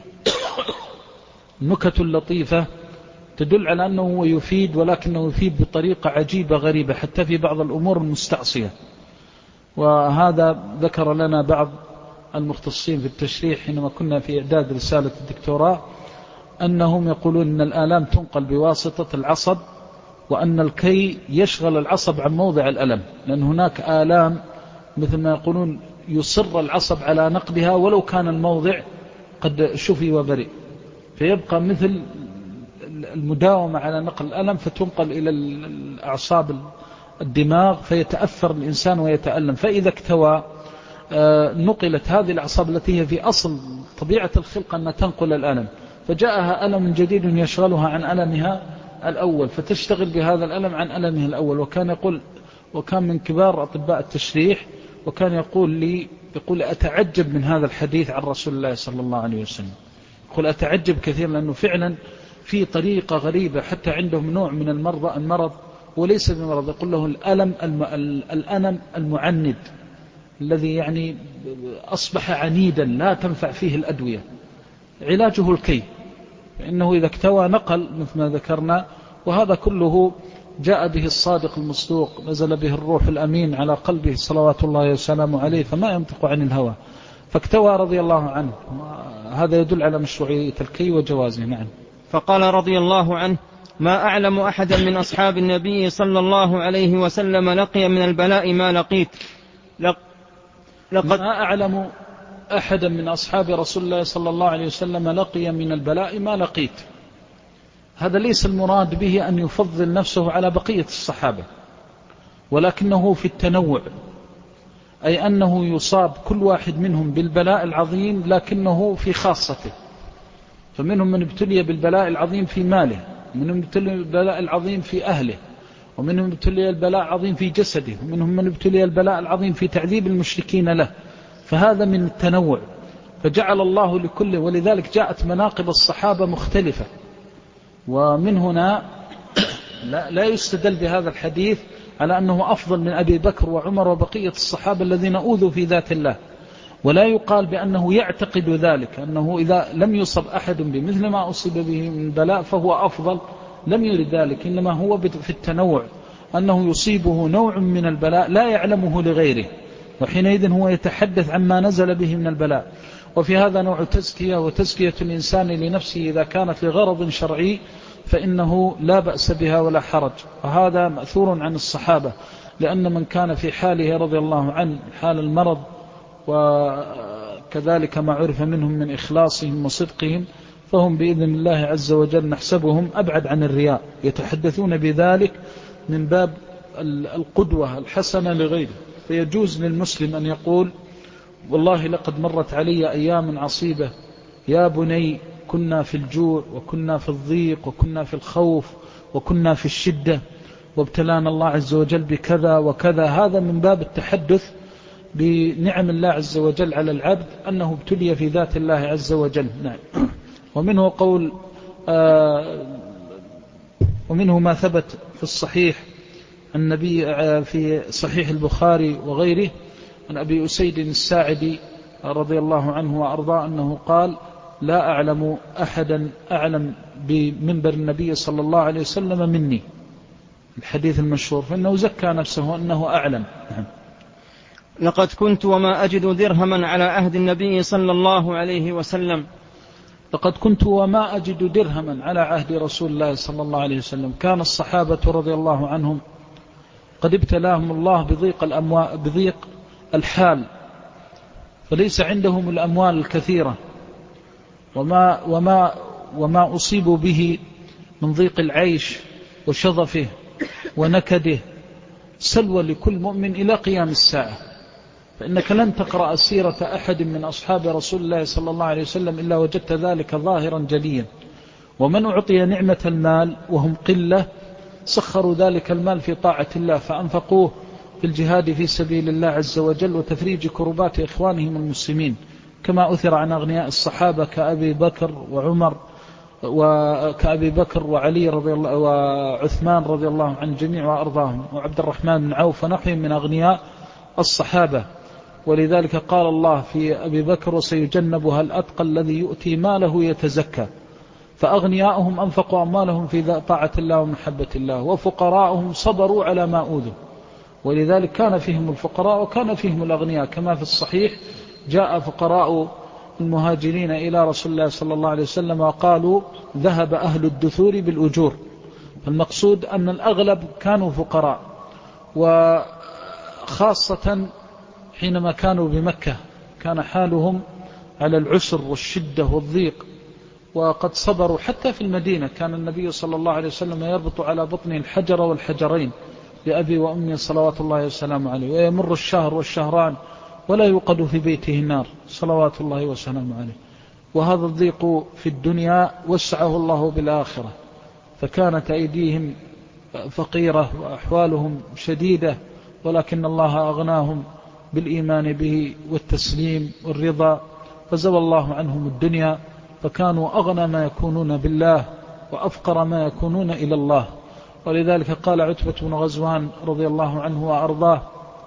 نكت لطيفة تدل على أنه هو يفيد، ولكنه يفيد بطريقة عجيبة غريبة حتى في بعض الأمور المستعصية. وهذا ذكر لنا بعض المختصين في التشريح حينما كنا في إعداد رسالة الدكتوراه، أنهم يقولون أن الآلام تنقل بواسطة العصب، وأن الكي يشغل العصب عن موضع الألم، لأن هناك آلام مثل ما يقولون يصر العصب على نقلها ولو كان الموضع قد شفي وبرئ، فيبقى مثل المداومة على نقل الألم، فتنقل إلى الأعصاب الدماغ فيتأثر الإنسان ويتألم. فإذا اكتوى نقلت هذه الأعصاب التي هي في أصل طبيعة الخلق أن تنقل الألم، فجاءها ألم جديد يشغلها عن ألمها الأول، فتشتغل بهذا الألم عن ألمه الأول. وكان من كبار أطباء التشريح، وكان يقول أتعجب من هذا الحديث عن رسول الله صلى الله عليه وسلم، يقول أتعجب كثير، لأنه فعلا في طريقة غريبة حتى عندهم نوع من المرض وليس بمرض، يقول له الألم المعند الذي يعني أصبح عنيدا لا تنفع فيه الأدوية، علاجه الكي، فإنه إذا اكتوى نقل مثل ما ذكرنا. وهذا كله جاء به الصادق المصدوق، نزل به الروح الأمين على قلبه صلوات الله وسلامه عليه، فما ينطق عن الهوى، فاكتوى رضي الله عنه. هذا يدل على مشروعية الكي وجوازه. نعم. فقال رضي الله عنه: ما أعلم أحدا من أصحاب النبي صلى الله عليه وسلم لقي من البلاء ما لقيت. ما أعلم أحدا من أصحاب رسول الله صلى الله عليه وسلم لقي من البلاء ما لقيت. هذا ليس المراد به أن يفضل نفسه على بقية الصحابة، ولكنه في التنوع، أي أنه يصاب كل واحد منهم بالبلاء العظيم لكنه في خاصته. فمنهم من ابتلي بالبلاء العظيم في ماله، ومنهم من ابتلي بالبلاء العظيم في أهله، ومنهم من ابتلي البلاء العظيم في جسده، ومنهم من ابتلي البلاء العظيم في تعذيب المشركين له. فهذا من التنوع، فجعل الله لكل، ولذلك جاءت مناقب الصحابة مختلفة. ومن هنا لا يستدل بهذا الحديث على أنه أفضل من أبي بكر وعمر وبقية الصحابة الذين أوذوا في ذات الله، ولا يقال بأنه يعتقد ذلك، أنه إذا لم يصب أحد بمثل ما أصيب به من بلاء فهو أفضل، لم يرد ذلك، إنما هو في التنوع، أنه يصيبه نوع من البلاء لا يعلمه لغيره، وحينئذ هو يتحدث عما نزل به من البلاء. وفي هذا نوع تزكية، وتزكية الإنسان لنفسه إذا كانت لغرض شرعي فإنه لا بأس بها ولا حرج. وهذا مأثور عن الصحابة، لأن من كان في حاله رضي الله عنه حال المرض، وكذلك ما عرف منهم من إخلاصهم وصدقهم، فهم بإذن الله عز وجل نحسبهم أبعد عن الرياء، يتحدثون بذلك من باب القدوة الحسنة لغيره. فيجوز للمسلم أن يقول: والله لقد مرت علي أيام عصيبة يا بني، كنا في الجوع وكنا في الضيق وكنا في الخوف وكنا في الشدة، وابتلانا الله عز وجل بكذا وكذا. هذا من باب التحدث بنعم الله عز وجل على العبد، أنه ابتلي في ذات الله عز وجل. نعم. ومنه ما ثبت في الصحيح النبي في صحيح البخاري وغيره عن أبي أسيد الساعدي رضي الله عنه وأرضاه أنه قال: لا أعلم أحدا أعلم بمنبر النبي صلى الله عليه وسلم مني، الحديث المشهور، فإنه زكى نفسه أنه أعلم. لقد كنت وما أجد درهما على عهد النبي صلى الله عليه وسلم، لقد كنت وما أجد درهما على عهد رسول الله صلى الله عليه وسلم. كان الصحابة رضي الله عنهم قد ابتلاهم الله بضيق الحال، فليس عندهم الأموال الكثيرة، وما أصيبوا به من ضيق العيش وشظفه ونكده سلوى لكل مؤمن إلى قيام الساعة. فإنك لن تقرأ سيرة أحد من أصحاب رسول الله صلى الله عليه وسلم إلا وجدت ذلك ظاهرا جليا. ومن أعطي نعمة المال وهم قلة سخروا ذلك المال في طاعة الله، فأنفقوه في الجهاد في سبيل الله عز وجل وتفريج كربات إخوانهم المسلمين، كما أثر عن أغنياء الصحابة كأبي بكر وعمر وكأبي بكر وعلي رضي الله وعثمان رضي الله عن الجميع وأرضاهم، وعبد الرحمن بن عوف ونحوهم من أغنياء الصحابة. ولذلك قال الله في أبي بكر: وسيجنبها الأتقى الذي يؤتي ماله يتزكى. فأغنياؤهم أنفقوا أموالهم في طاعة الله ومحبة الله، وفقراءهم صبروا على ما أوذوا. ولذلك كان فيهم الفقراء وكان فيهم الأغنياء، كما في الصحيح جاء فقراء المهاجرين إلى رسول الله صلى الله عليه وسلم وقالوا: ذهب أهل الدثور بالأجور. فالمقصود أن الأغلب كانوا فقراء، وخاصة حينما كانوا بمكة كان حالهم على العسر والشدة والضيق، وقد صبروا. حتى في المدينة كان النبي صلى الله عليه وسلم يربط على بطنه الحجر والحجرين لأبي وأمي صلوات الله وسلامه عليه، ويمر الشهر والشهران ولا يوقد في بيته النار صلوات الله وسلامه عليه. وهذا الضيق في الدنيا وسعه الله بالآخرة، فكانت أيديهم فقيرة وأحوالهم شديدة، ولكن الله أغناهم بالإيمان به والتسليم والرضا، فزوى الله عنهم الدنيا، فكانوا أغنى ما يكونون بالله وأفقر ما يكونون إلى الله. ولذلك قال عتبة بن غزوان رضي الله عنه وأرضاه: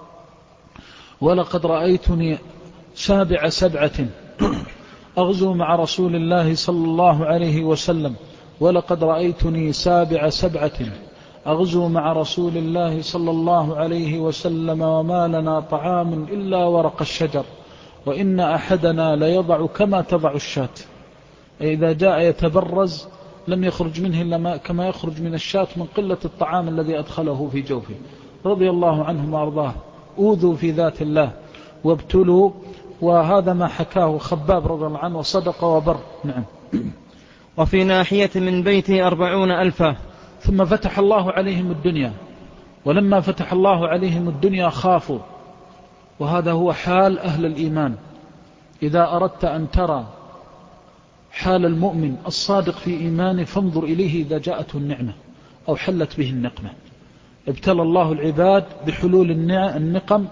ولقد رأيتني سابع سبعة أغزو مع رسول الله صلى الله عليه وسلم، ولقد رأيتني سابع سبعة أغزو مع رسول الله صلى الله عليه وسلم، وما لنا طعام إلا ورق الشجر، وإن أحدنا ليضع كما تضع الشاة، إذا جاء يتبرز لم يخرج منه إلا كما يخرج من الشاة من قلة الطعام الذي أدخله في جوفه. رضي الله عنهم وأرضاه. أوذوا في ذات الله وابتلوا، وهذا ما حكاه خباب رضي الله عنه، وصدق وبر. نعم. وفي ناحية من بيته 40,000. ثم فتح الله عليهم الدنيا، ولما فتح الله عليهم الدنيا خافوا. وهذا هو حال أهل الإيمان. إذا أردت أن ترى حال المؤمن الصادق في إيمانه فانظر إليه إذا جاءته النعمة أو حلت به النقمة. ابتلى الله العباد بحلول النقم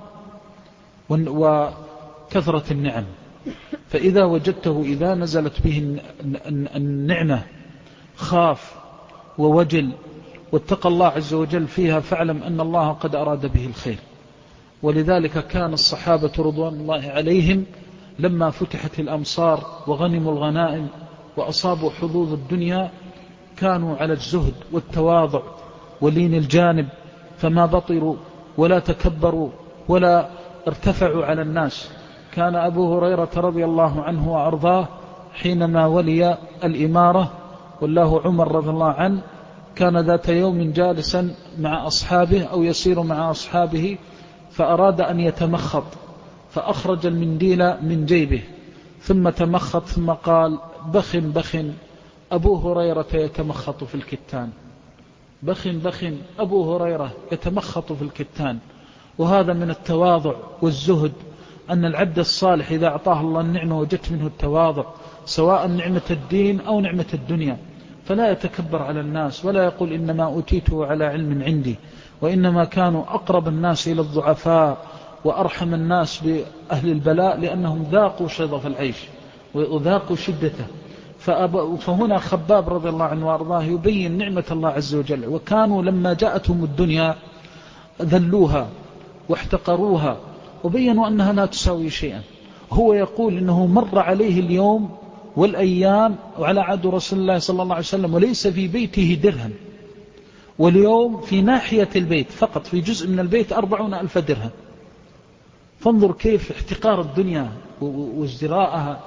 وكثرة النعم، فإذا وجدته إذا نزلت به النعمة خاف ووجل واتقى الله عز وجل فيها، فاعلم أن الله قد أراد به الخير. ولذلك كان الصحابة رضوان الله عليهم لما فتحت الأمصار وغنموا الغنائم وأصابوا حظوظ الدنيا كانوا على الزهد والتواضع ولين الجانب، فما بطروا ولا تكبروا ولا ارتفعوا على الناس. كان أبو هريرة رضي الله عنه وأرضاه حينما ولي الإمارة والله عمر رضي الله عنه، كان ذات يوم جالسا مع أصحابه أو يسير مع أصحابه، فأراد أن يتمخط، فأخرج المنديل من جيبه ثم تمخط، ثم قال: بخ بخ أبو هريرة يتمخط في الكتان. بخ بخ أبو هريرة يتمخط في الكتان. وهذا من التواضع والزهد، أن العبد الصالح إذا أعطاه الله النعمة وجدت منه التواضع، سواء نعمة الدين أو نعمة الدنيا، فلا يتكبر على الناس ولا يقول إنما أوتيته على علم عندي، وإنما كانوا أقرب الناس إلى الضعفاء وأرحم الناس بأهل البلاء، لأنهم ذاقوا شظف العيش وذاقوا شدته. فهنا خباب رضي الله عنه وأرضاه يبين نعمة الله عز وجل. وكانوا لما جاءتهم الدنيا ذلوها واحتقروها وبينوا أنها لا تساوي شيئا. هو يقول إنه مر عليه اليوم والأيام وعلى عهد رسول الله صلى الله عليه وسلم وليس في بيته درهم، واليوم في ناحية البيت فقط في جزء من البيت 40,000 درهم. فانظر كيف احتقار الدنيا وازدراءها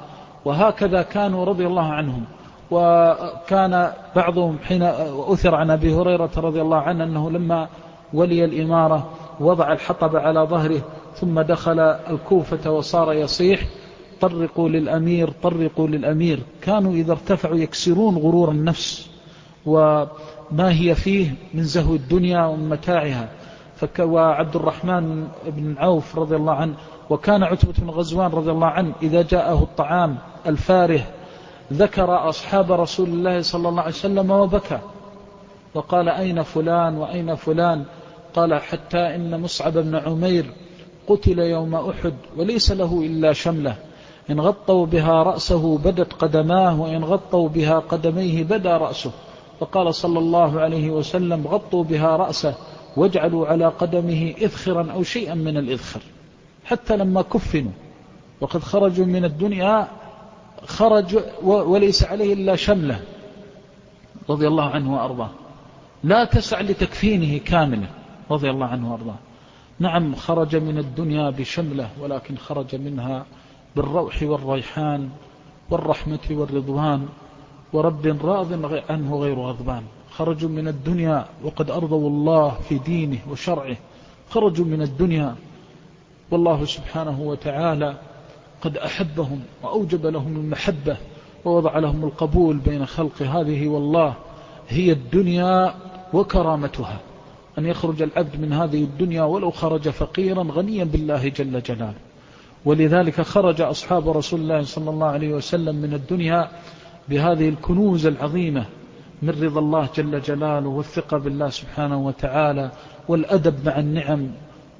وهكذا كانوا رضي الله عنهم. وكان بعضهم حين أثر عن أبي هريرة رضي الله عنه أنه لما ولي الإمارة وضع الحطب على ظهره ثم دخل الكوفة وصار يصيح: طرقوا للأمير، طرقوا للأمير. كانوا إذا ارتفعوا يكسرون غرور النفس وما هي فيه من زهو الدنيا ومتاعها. وعبد الرحمن بن عوف رضي الله عنه، وكان عتبة بن غزوان رضي الله عنه إذا جاءه الطعام الفاره ذكر أصحاب رسول الله صلى الله عليه وسلم وبكى وقال: أين فلان وأين فلان؟ قال: حتى إن مصعب بن عمير قتل يوم أحد وليس له إلا شملة، إن غطوا بها رأسه بدت قدماه، وإن غطوا بها قدميه بدا رأسه. فقال صلى الله عليه وسلم: غطوا بها رأسه واجعلوا على قدمه إذخرا أو شيئا من الإذخر. حتى لما كفنوا وقد خرجوا من الدنيا خرج وليس عليه إلا شملة رضي الله عنه وأرضاه، لا تسع لتكفينه كاملة رضي الله عنه وأرضاه. نعم، خرج من الدنيا بشملة، ولكن خرج منها بالروح والريحان والرحمة والرضوان، ورب راض عنه غير غضبان. خرجوا من الدنيا وقد أرضوا الله في دينه وشرعه، خرجوا من الدنيا والله سبحانه وتعالى قد أحبهم وأوجب لهم المحبة ووضع لهم القبول بين خلق. هذه والله هي الدنيا وكرامتها، أن يخرج العبد من هذه الدنيا ولو خرج فقيرا غنيا بالله جل جلاله. ولذلك خرج أصحاب رسول الله صلى الله عليه وسلم من الدنيا بهذه الكنوز العظيمة من رضا الله جل جلاله والثقة بالله سبحانه وتعالى والأدب مع النعم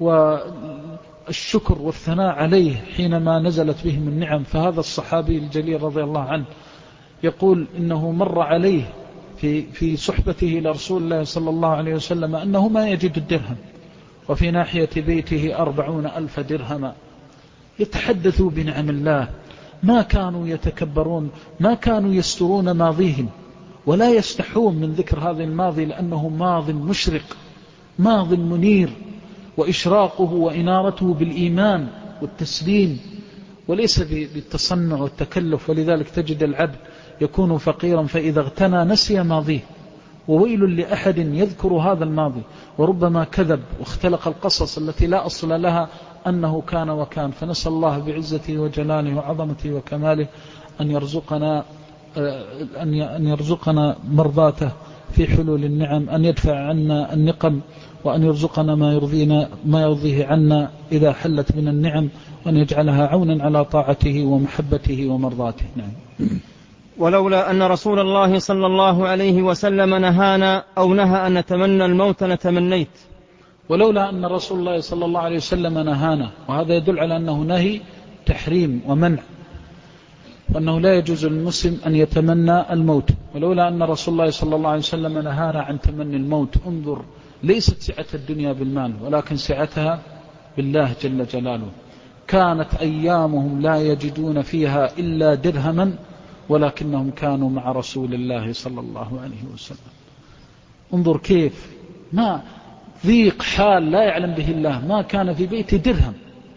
والشكر والثناء عليه حينما نزلت بهم النعم. فهذا الصحابي الجليل رضي الله عنه يقول إنه مر عليه في صحبته لرسول الله صلى الله عليه وسلم أنه ما يجد الدرهم، وفي ناحية بيته 40,000 درهما. يتحدثوا بنعم الله، ما كانوا يتكبرون، ما كانوا يسترون ماضيهم ولا يستحون من ذكر هذا الماضي، لأنه ماض مشرق، ماض منير، وإشراقه وإنارته بالإيمان والتسليم وليس بالتصنع والتكلف. ولذلك تجد العبد يكون فقيرا فإذا اغتنى نسي ماضيه، وويل لأحد يذكر هذا الماضي وربما كذب واختلق القصص التي لا أصل لها أنه كان وكان. فنسأل الله بعزته وجلاله وعظمته وكماله أن يرزقنا مرضاته في حلول النعم، أن يدفع عنا النقم، وأن يرزقنا ما يرضيه عنا إذا حلت من النعم، وأن يجعلها عونا على طاعته ومحبته ومرضاته. نعم. ولولا أن رسول الله صلى الله عليه وسلم نهانا أو نهى أن نتمنى الموت لتمنيت. ولولا أن رسول الله صلى الله عليه وسلم نهانا، وهذا يدل على أنه نهي تحريم ومنع، وأنه لا يجوز للمسلم أن يتمنى الموت. ولولا أن رسول الله صلى الله عليه وسلم نهانا عن تمني الموت. انظر، ليست سعة الدنيا بالمال ولكن سعتها بالله جل جلاله. كانت أيامهم لا يجدون فيها إلا درهما ولكنهم كانوا مع رسول الله صلى الله عليه وسلم. انظر كيف ما ضيق حال لا يعلم به الله، ما كان في بيته درهم،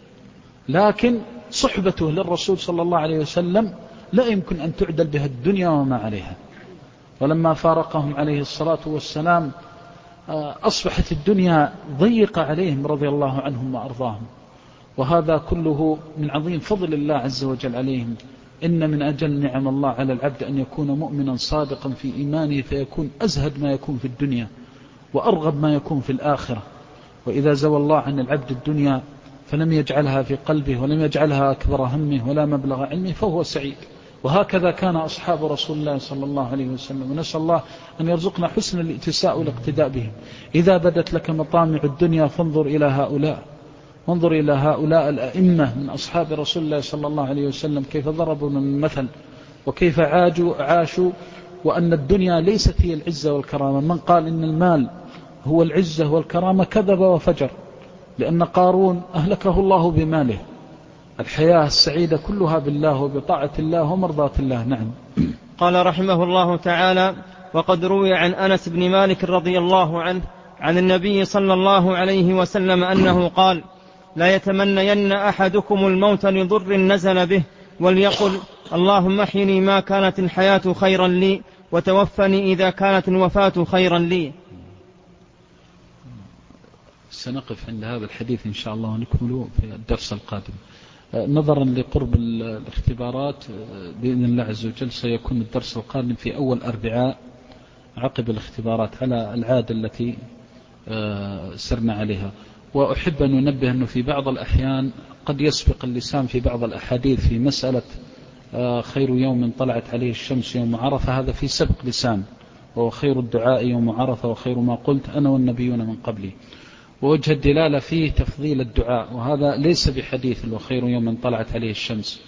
لكن صحبته للرسول صلى الله عليه وسلم لا يمكن أن تعدل بها الدنيا وما عليها. ولما فارقهم عليه الصلاة والسلام أصبحت الدنيا ضيقة عليهم رضي الله عنهم وأرضاهم. وهذا كله من عظيم فضل الله عز وجل عليهم. إن من أجل نعم الله على العبد أن يكون مؤمنا صادقا في إيمانه، فيكون أزهد ما يكون في الدنيا وأرغب ما يكون في الآخرة. وإذا زوى الله عن العبد الدنيا فلم يجعلها في قلبه ولم يجعلها أكبر همه ولا مبلغ علمه فهو سعيد. وهكذا كان أصحاب رسول الله صلى الله عليه وسلم. ونسأل الله أن يرزقنا حسن الاتساء والاقتداء بهم. إذا بدت لك مطامع الدنيا فانظر إلى هؤلاء، وانظر إلى هؤلاء الأئمة من أصحاب رسول الله صلى الله عليه وسلم كيف ضربوا من المثل وكيف عاشوا، وأن الدنيا ليست هي العزة والكرامة. من قال إن المال هو العزة والكرامة كذب وفجر، لأن قارون أهلكه الله بماله. الحياة السعيدة كلها بالله وبطاعة الله ومرضاة الله. نعم. قال رحمه الله تعالى: وقد روي عن أنس بن مالك رضي الله عنه عن النبي صلى الله عليه وسلم أنه قال: لا يتمنين أحدكم الموت لضر نزل به، وليقل اللهم احيني ما كانت الحياة خيرا لي وتوفني إذا كانت الوفاة خيرا لي. سنقف عند هذا الحديث إن شاء الله ونكمله في الدرس القادم. نظرا لقرب الاختبارات بإذن الله عز وجل سيكون الدرس القادم في أول أربعاء عقب الاختبارات على العادة التي سرنا عليها. وأحب أن أنبه أنه في بعض الأحيان قد يسبق اللسان في بعض الأحاديث في مسألة خير يوم طلعت عليه الشمس يوم عرفة، هذا في سبق لسان، وهو خير الدعاء يوم عرفة وخير ما قلت أنا والنبيون من قبلي. ووجه الدلالة فيه تفضيل الدعاء، وهذا ليس بحديث وخير يوم طلعت عليه الشمس.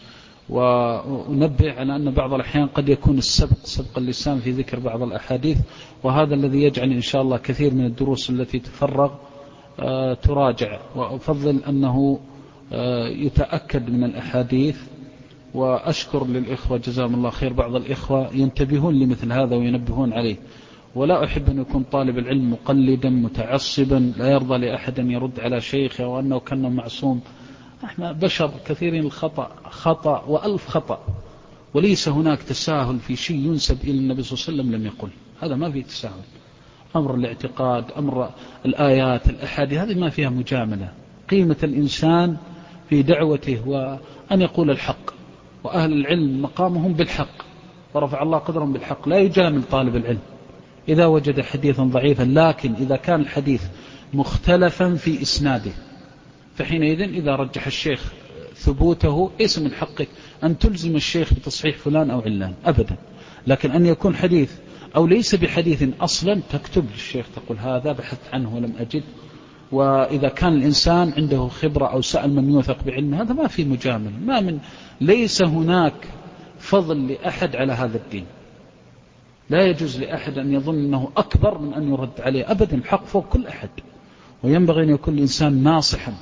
ونبه على أن بعض الأحيان قد يكون سبق اللسان في ذكر بعض الأحاديث، وهذا الذي يجعل إن شاء الله كثير من الدروس التي تفرغ تراجع. وأفضل أنه يتأكد من الأحاديث. وأشكر للإخوة جزاهم الله خير، بعض الإخوة ينتبهون لمثل هذا وينبهون عليه. ولا أحب أن يكون طالب العلم مقلدا متعصبا لا يرضى لأحد أن يرد على شيخه وأنه كان معصوم. احنا بشر كثيرين الخطأ، خطأ وألف خطأ، وليس هناك تساهل في شيء ينسب إلى النبي صلى الله عليه وسلم لم يقل، هذا ما فيه تساهل. أمر الاعتقاد، أمر الآيات، الأحاديث، هذه ما فيها مجاملة. قيمة الإنسان في دعوته وأن يقول الحق، وأهل العلم مقامهم بالحق، ورفع الله قدرهم بالحق. لا يجامل طالب العلم إذا وجد حديثا ضعيفا، لكن إذا كان الحديث مختلفا في إسناده فحينئذ إذا رجح الشيخ ثبوته ليس من حقك أن تلزم الشيخ بتصحيح فلان أو علان أبدا. لكن أن يكون حديث أو ليس بحديث أصلا تكتب للشيخ تقول هذا بحثت عنه ولم أجد. وإذا كان الإنسان عنده خبرة أو سأل من يوثق بعلمه هذا ما في مجامل. ليس هناك فضل لأحد على هذا الدين. لا يجوز لأحد أن يظن أنه أكبر من أن يرد عليه أبدا. الحق فوق كل أحد، وينبغي أن يكون الإنسان ناصحا.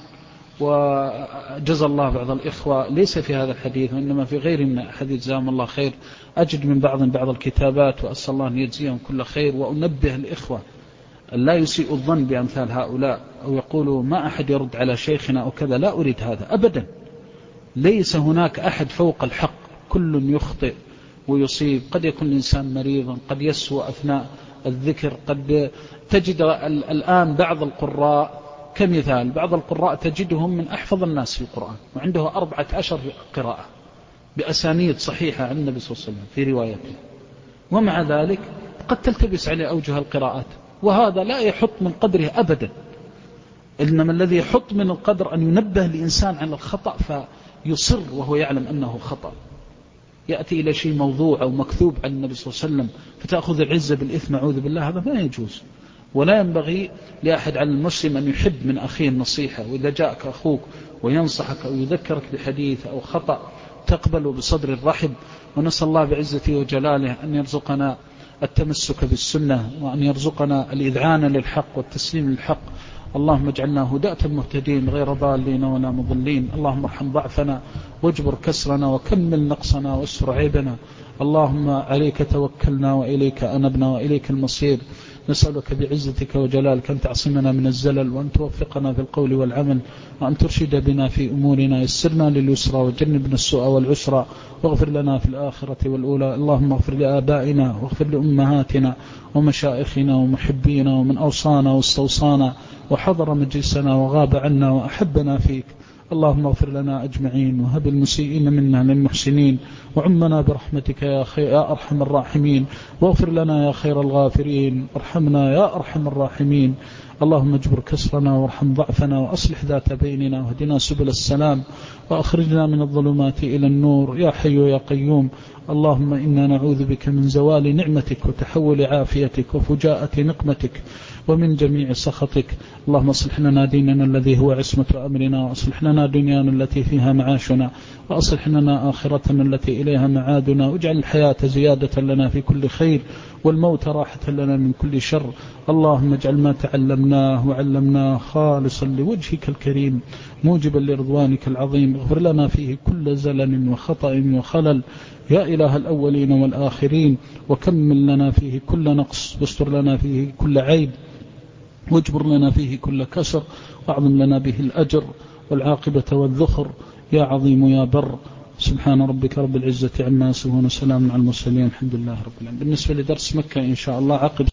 وجزا الله بعض الإخوة ليس في هذا الحديث وإنما في غير من الحديث جزاهم الله خير. أجد من بعض الكتابات وأسأل الله أن يجزيهم كل خير. وأنبه الإخوة لا يسيء الظن بأمثال هؤلاء أو يقولوا ما أحد يرد على شيخنا أو كذا. لا أريد هذا أبدا. ليس هناك أحد فوق الحق، كل يخطئ ويصيب. قد يكون الإنسان مريضا، قد يسوء أثناء الذكر. قد تجد الآن بعض القراء كمثال، بعض القراء تجدهم من أحفظ الناس في القرآن وعنده 14 قراءة بأسانيد صحيحة عن النبي صلى الله عليه وسلم في روايته، ومع ذلك قد تلتبس عليه أوجه القراءات، وهذا لا يحط من قدره أبدا. إنما الذي يحط من القدر أن ينبه الإنسان على الخطأ فيصر وهو يعلم أنه خطأ. يأتي إلى شيء موضوع أو مكذوب عن النبي صلى الله عليه وسلم فتأخذ العزة بالإثم، أعوذ بالله، هذا ما يجوز. ولا ينبغي لأحد على المسلم أن يحب من أخيه النصيحة. وإذا جاءك أخوك وينصحك أو يذكرك بحديث أو خطأ تقبله بصدر الرحب. ونسأل الله بعزته وجلاله أن يرزقنا التمسك بالسنة، وأن يرزقنا الإذعان للحق والتسليم للحق. اللهم اجعلنا هداة مهتدين غير ضالين ولا مضلين. اللهم ارحم ضعفنا واجبر كسرنا وكمل نقصنا واستر عيبنا. اللهم عليك توكلنا وإليك أنبنا وإليك المصير. نسألك بعزتك وجلالك أن تعصمنا من الزلل، وأن توفقنا في القول والعمل، وأن ترشد بنا في أمورنا. يسرنا لليسرى وجنبنا السوء والعسرى، واغفر لنا في الآخرة والأولى. اللهم اغفر لآبائنا واغفر لأمهاتنا ومشائخنا ومحبينا ومن أوصانا واستوصانا وحضر مجلسنا وغاب عنا وأحبنا فيك. اللهم اغفر لنا أجمعين، وهب المسيئين منا للمحسنين، وعمنا برحمتك يا أرحم الراحمين، واغفر لنا يا خير الغافرين، ارحمنا يا أرحم الراحمين. اللهم اجبر كسرنا وارحم ضعفنا وأصلح ذات بيننا، واهدنا سبل السلام، وأخرجنا من الظلمات إلى النور، يا حي يا قيوم. اللهم إنا نعوذ بك من زوال نعمتك وتحول عافيتك وفجاءة نقمتك ومن جميع سخطك. اللهم اصلح لنا ديننا الذي هو عصمة أمرنا، واصلح لنا دنيانا التي فيها معاشنا، وأصلح لنا آخرتنا التي إليها معادنا، واجعل الحياة زيادة لنا في كل خير، والموت راحة لنا من كل شر. اللهم اجعل ما تعلمناه وعلمناه خالصا لوجهك الكريم موجبا لرضوانك العظيم. اغفر لنا فيه كل زلل وخطأ وخلل يا إله الأولين والآخرين، وكمل لنا فيه كل نقص، واستر لنا فيه كل عيب، واجبر لنا فيه كل كسر، واعظم لنا به الأجر والعاقبة والذخر يا عظيم يا بر. سبحان ربك رب العزة عما يصفون وسلام على المرسلين الحمد لله رب العالمين. بالنسبة لدرس مكة إن شاء الله عقب